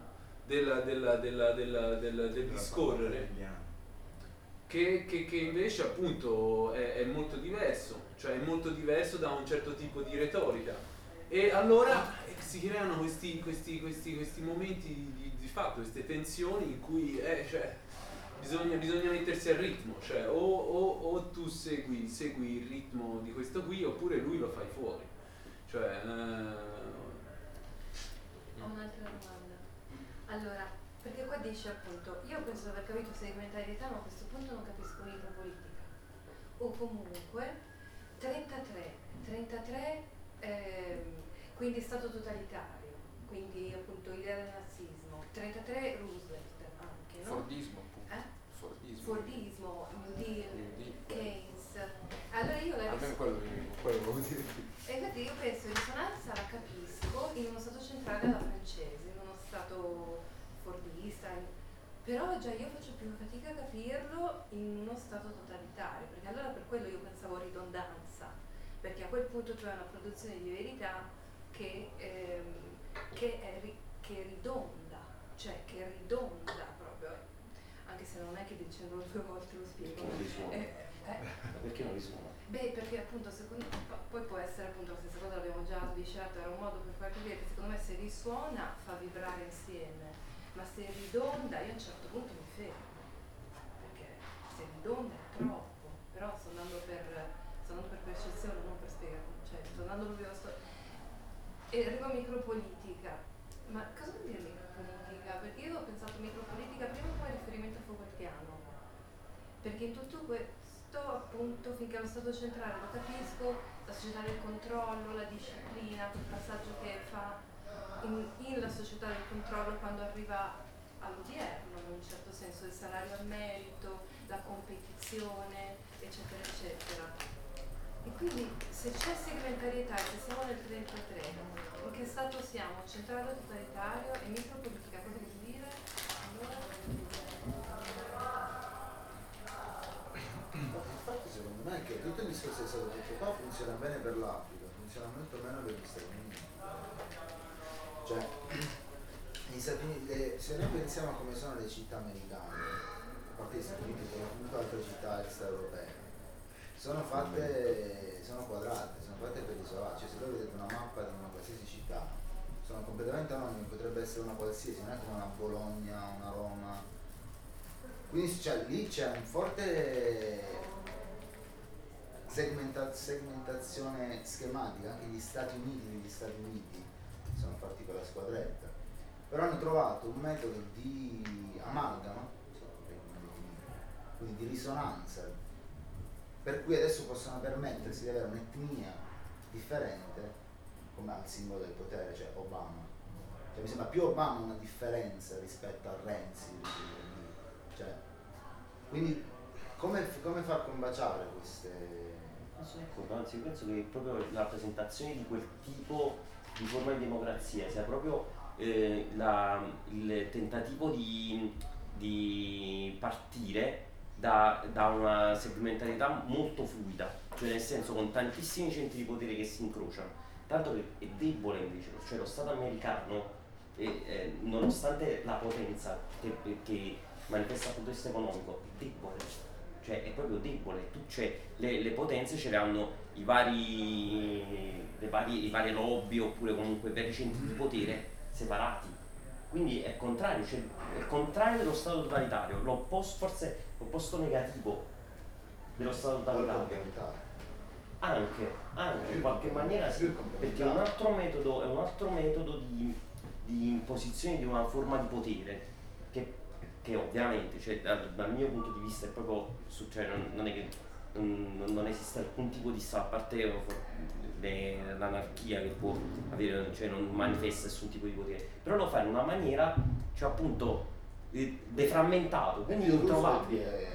Speaker 7: del discorrere che invece appunto è molto diverso, cioè è molto diverso da un certo tipo di retorica, e allora si creano questi momenti di fatto, queste tensioni in cui cioè, bisogna mettersi al ritmo, cioè o tu segui il ritmo di questo qui oppure lui lo fai fuori, cioè
Speaker 4: Ho un'altra domanda. Allora, perché qua dice appunto, io penso di aver capito segmentarietà, ma a questo punto non capisco micropolitica. O comunque 33 quindi stato totalitario, quindi appunto idea del nazismo, 33 Roosevelt anche, no?
Speaker 5: Fordismo appunto.
Speaker 4: Fordismo, New Deal, Keynes. Allora io la
Speaker 5: almeno quello volevo dire.
Speaker 4: E infatti io penso in risonanza la capisco in uno stato centrale alla francese, in uno stato fordista, però già io faccio più fatica a capirlo in uno stato totalitario, perché allora per quello io pensavo ridondanza, perché a quel punto tu hai una produzione di verità che ridonda proprio, anche se non è che dicendolo 2 volte lo spiego.
Speaker 6: Perché non risuona?
Speaker 4: Beh, perché appunto secondo poi può essere appunto la stessa cosa, l'abbiamo già sviscerato, era un modo per far capire che secondo me se risuona fa vibrare insieme, ma se ridonda io a un certo punto mi fermo, perché se ridonda è troppo, però sto andando per percezione, non per spiegazione, cioè sto andando proprio e arrivo a micropolitica. Ma cosa vuol dire micropolitica? Perché io ho pensato micropolitica prima come riferimento quel che hanno. Perché in tutto questo, appunto, finché lo Stato centrale lo capisco, la società del controllo, la disciplina, quel passaggio che fa in la società del controllo quando arriva all'odierno, in un certo senso, il salario al merito, la competizione, eccetera, eccetera. E quindi se c'è segmentarietà e se siamo nel 33, in che stato siamo? Centrale o totalitario e micropolitica, cosa vuol dire?
Speaker 8: Infatti secondo me è che tutto il discorso che è stato detto qua funziona bene per l'Africa, funziona molto bene per gli Stati Uniti. Cioè, negli Stati Uniti, se noi pensiamo a come sono le città americane, a parte gli Stati Uniti, come tutte altre città extraeuropee, sono fatte, sono quadrate, sono fatte per isolare. Cioè se voi vedete una mappa di una qualsiasi città, sono completamente anonime, potrebbe essere una qualsiasi, non è come una Bologna, una Roma. Quindi cioè, lì c'è un forte segmentazione schematica, anche gli Stati Uniti degli Stati Uniti sono fatti con la squadretta, però hanno trovato un metodo di amalgama, quindi di risonanza, per cui adesso possono permettersi di avere un'etnia differente come al simbolo del potere, cioè Obama. Cioè, mi sembra più Obama una differenza rispetto a Renzi. Cioè, quindi come far combaciare queste...
Speaker 6: Anzi, io penso che proprio la rappresentazione di quel tipo di forma di democrazia sia proprio il tentativo di partire da una segmentarietà molto fluida, cioè nel senso con tantissimi centri di potere che si incrociano, tanto che è debole invece, cioè lo Stato americano, nonostante la potenza che manifesta dal punto di vista economico, è debole. Cioè è proprio debole, le potenze ce le hanno le varie lobby oppure comunque vari centri di potere separati, quindi è contrario, cioè è il contrario dello Stato totalitario, forse l'opposto negativo dello Stato totalitario. Anche in qualche maniera sì, perché è un altro metodo di imposizione di una forma di potere che ovviamente, cioè, dal mio punto di vista è proprio, cioè, non è che non esiste alcun tipo di Stato, a parte l'anarchia che può avere, cioè non manifesta nessun tipo di potere, però lo fa in una maniera, cioè appunto, deframmentato, quindi introvabile.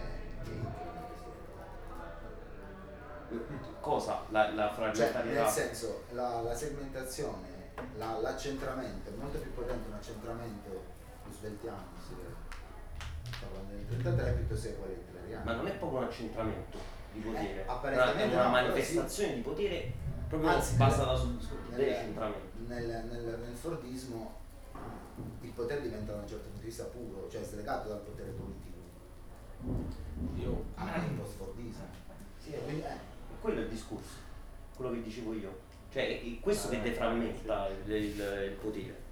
Speaker 6: Cosa? La frammentarietà?
Speaker 8: Cioè, nel senso, la segmentazione, l'accentramento è molto più potente un accentramento rooseveltiano, si vede. Nel 33 piuttosto che quelli hitleriani.
Speaker 6: Ma non è proprio un accentramento di potere,
Speaker 8: apparentemente
Speaker 6: è una
Speaker 8: no,
Speaker 6: manifestazione di potere proprio
Speaker 8: anzi,
Speaker 6: basata sul decentramento.
Speaker 8: Nel Fordismo il potere diventa da un certo punto di vista puro, cioè slegato dal potere politico. Anche il post-Fordismo.
Speaker 6: Sì, quello è il discorso, quello che dicevo io. Cioè è questo che deframmenta il potere.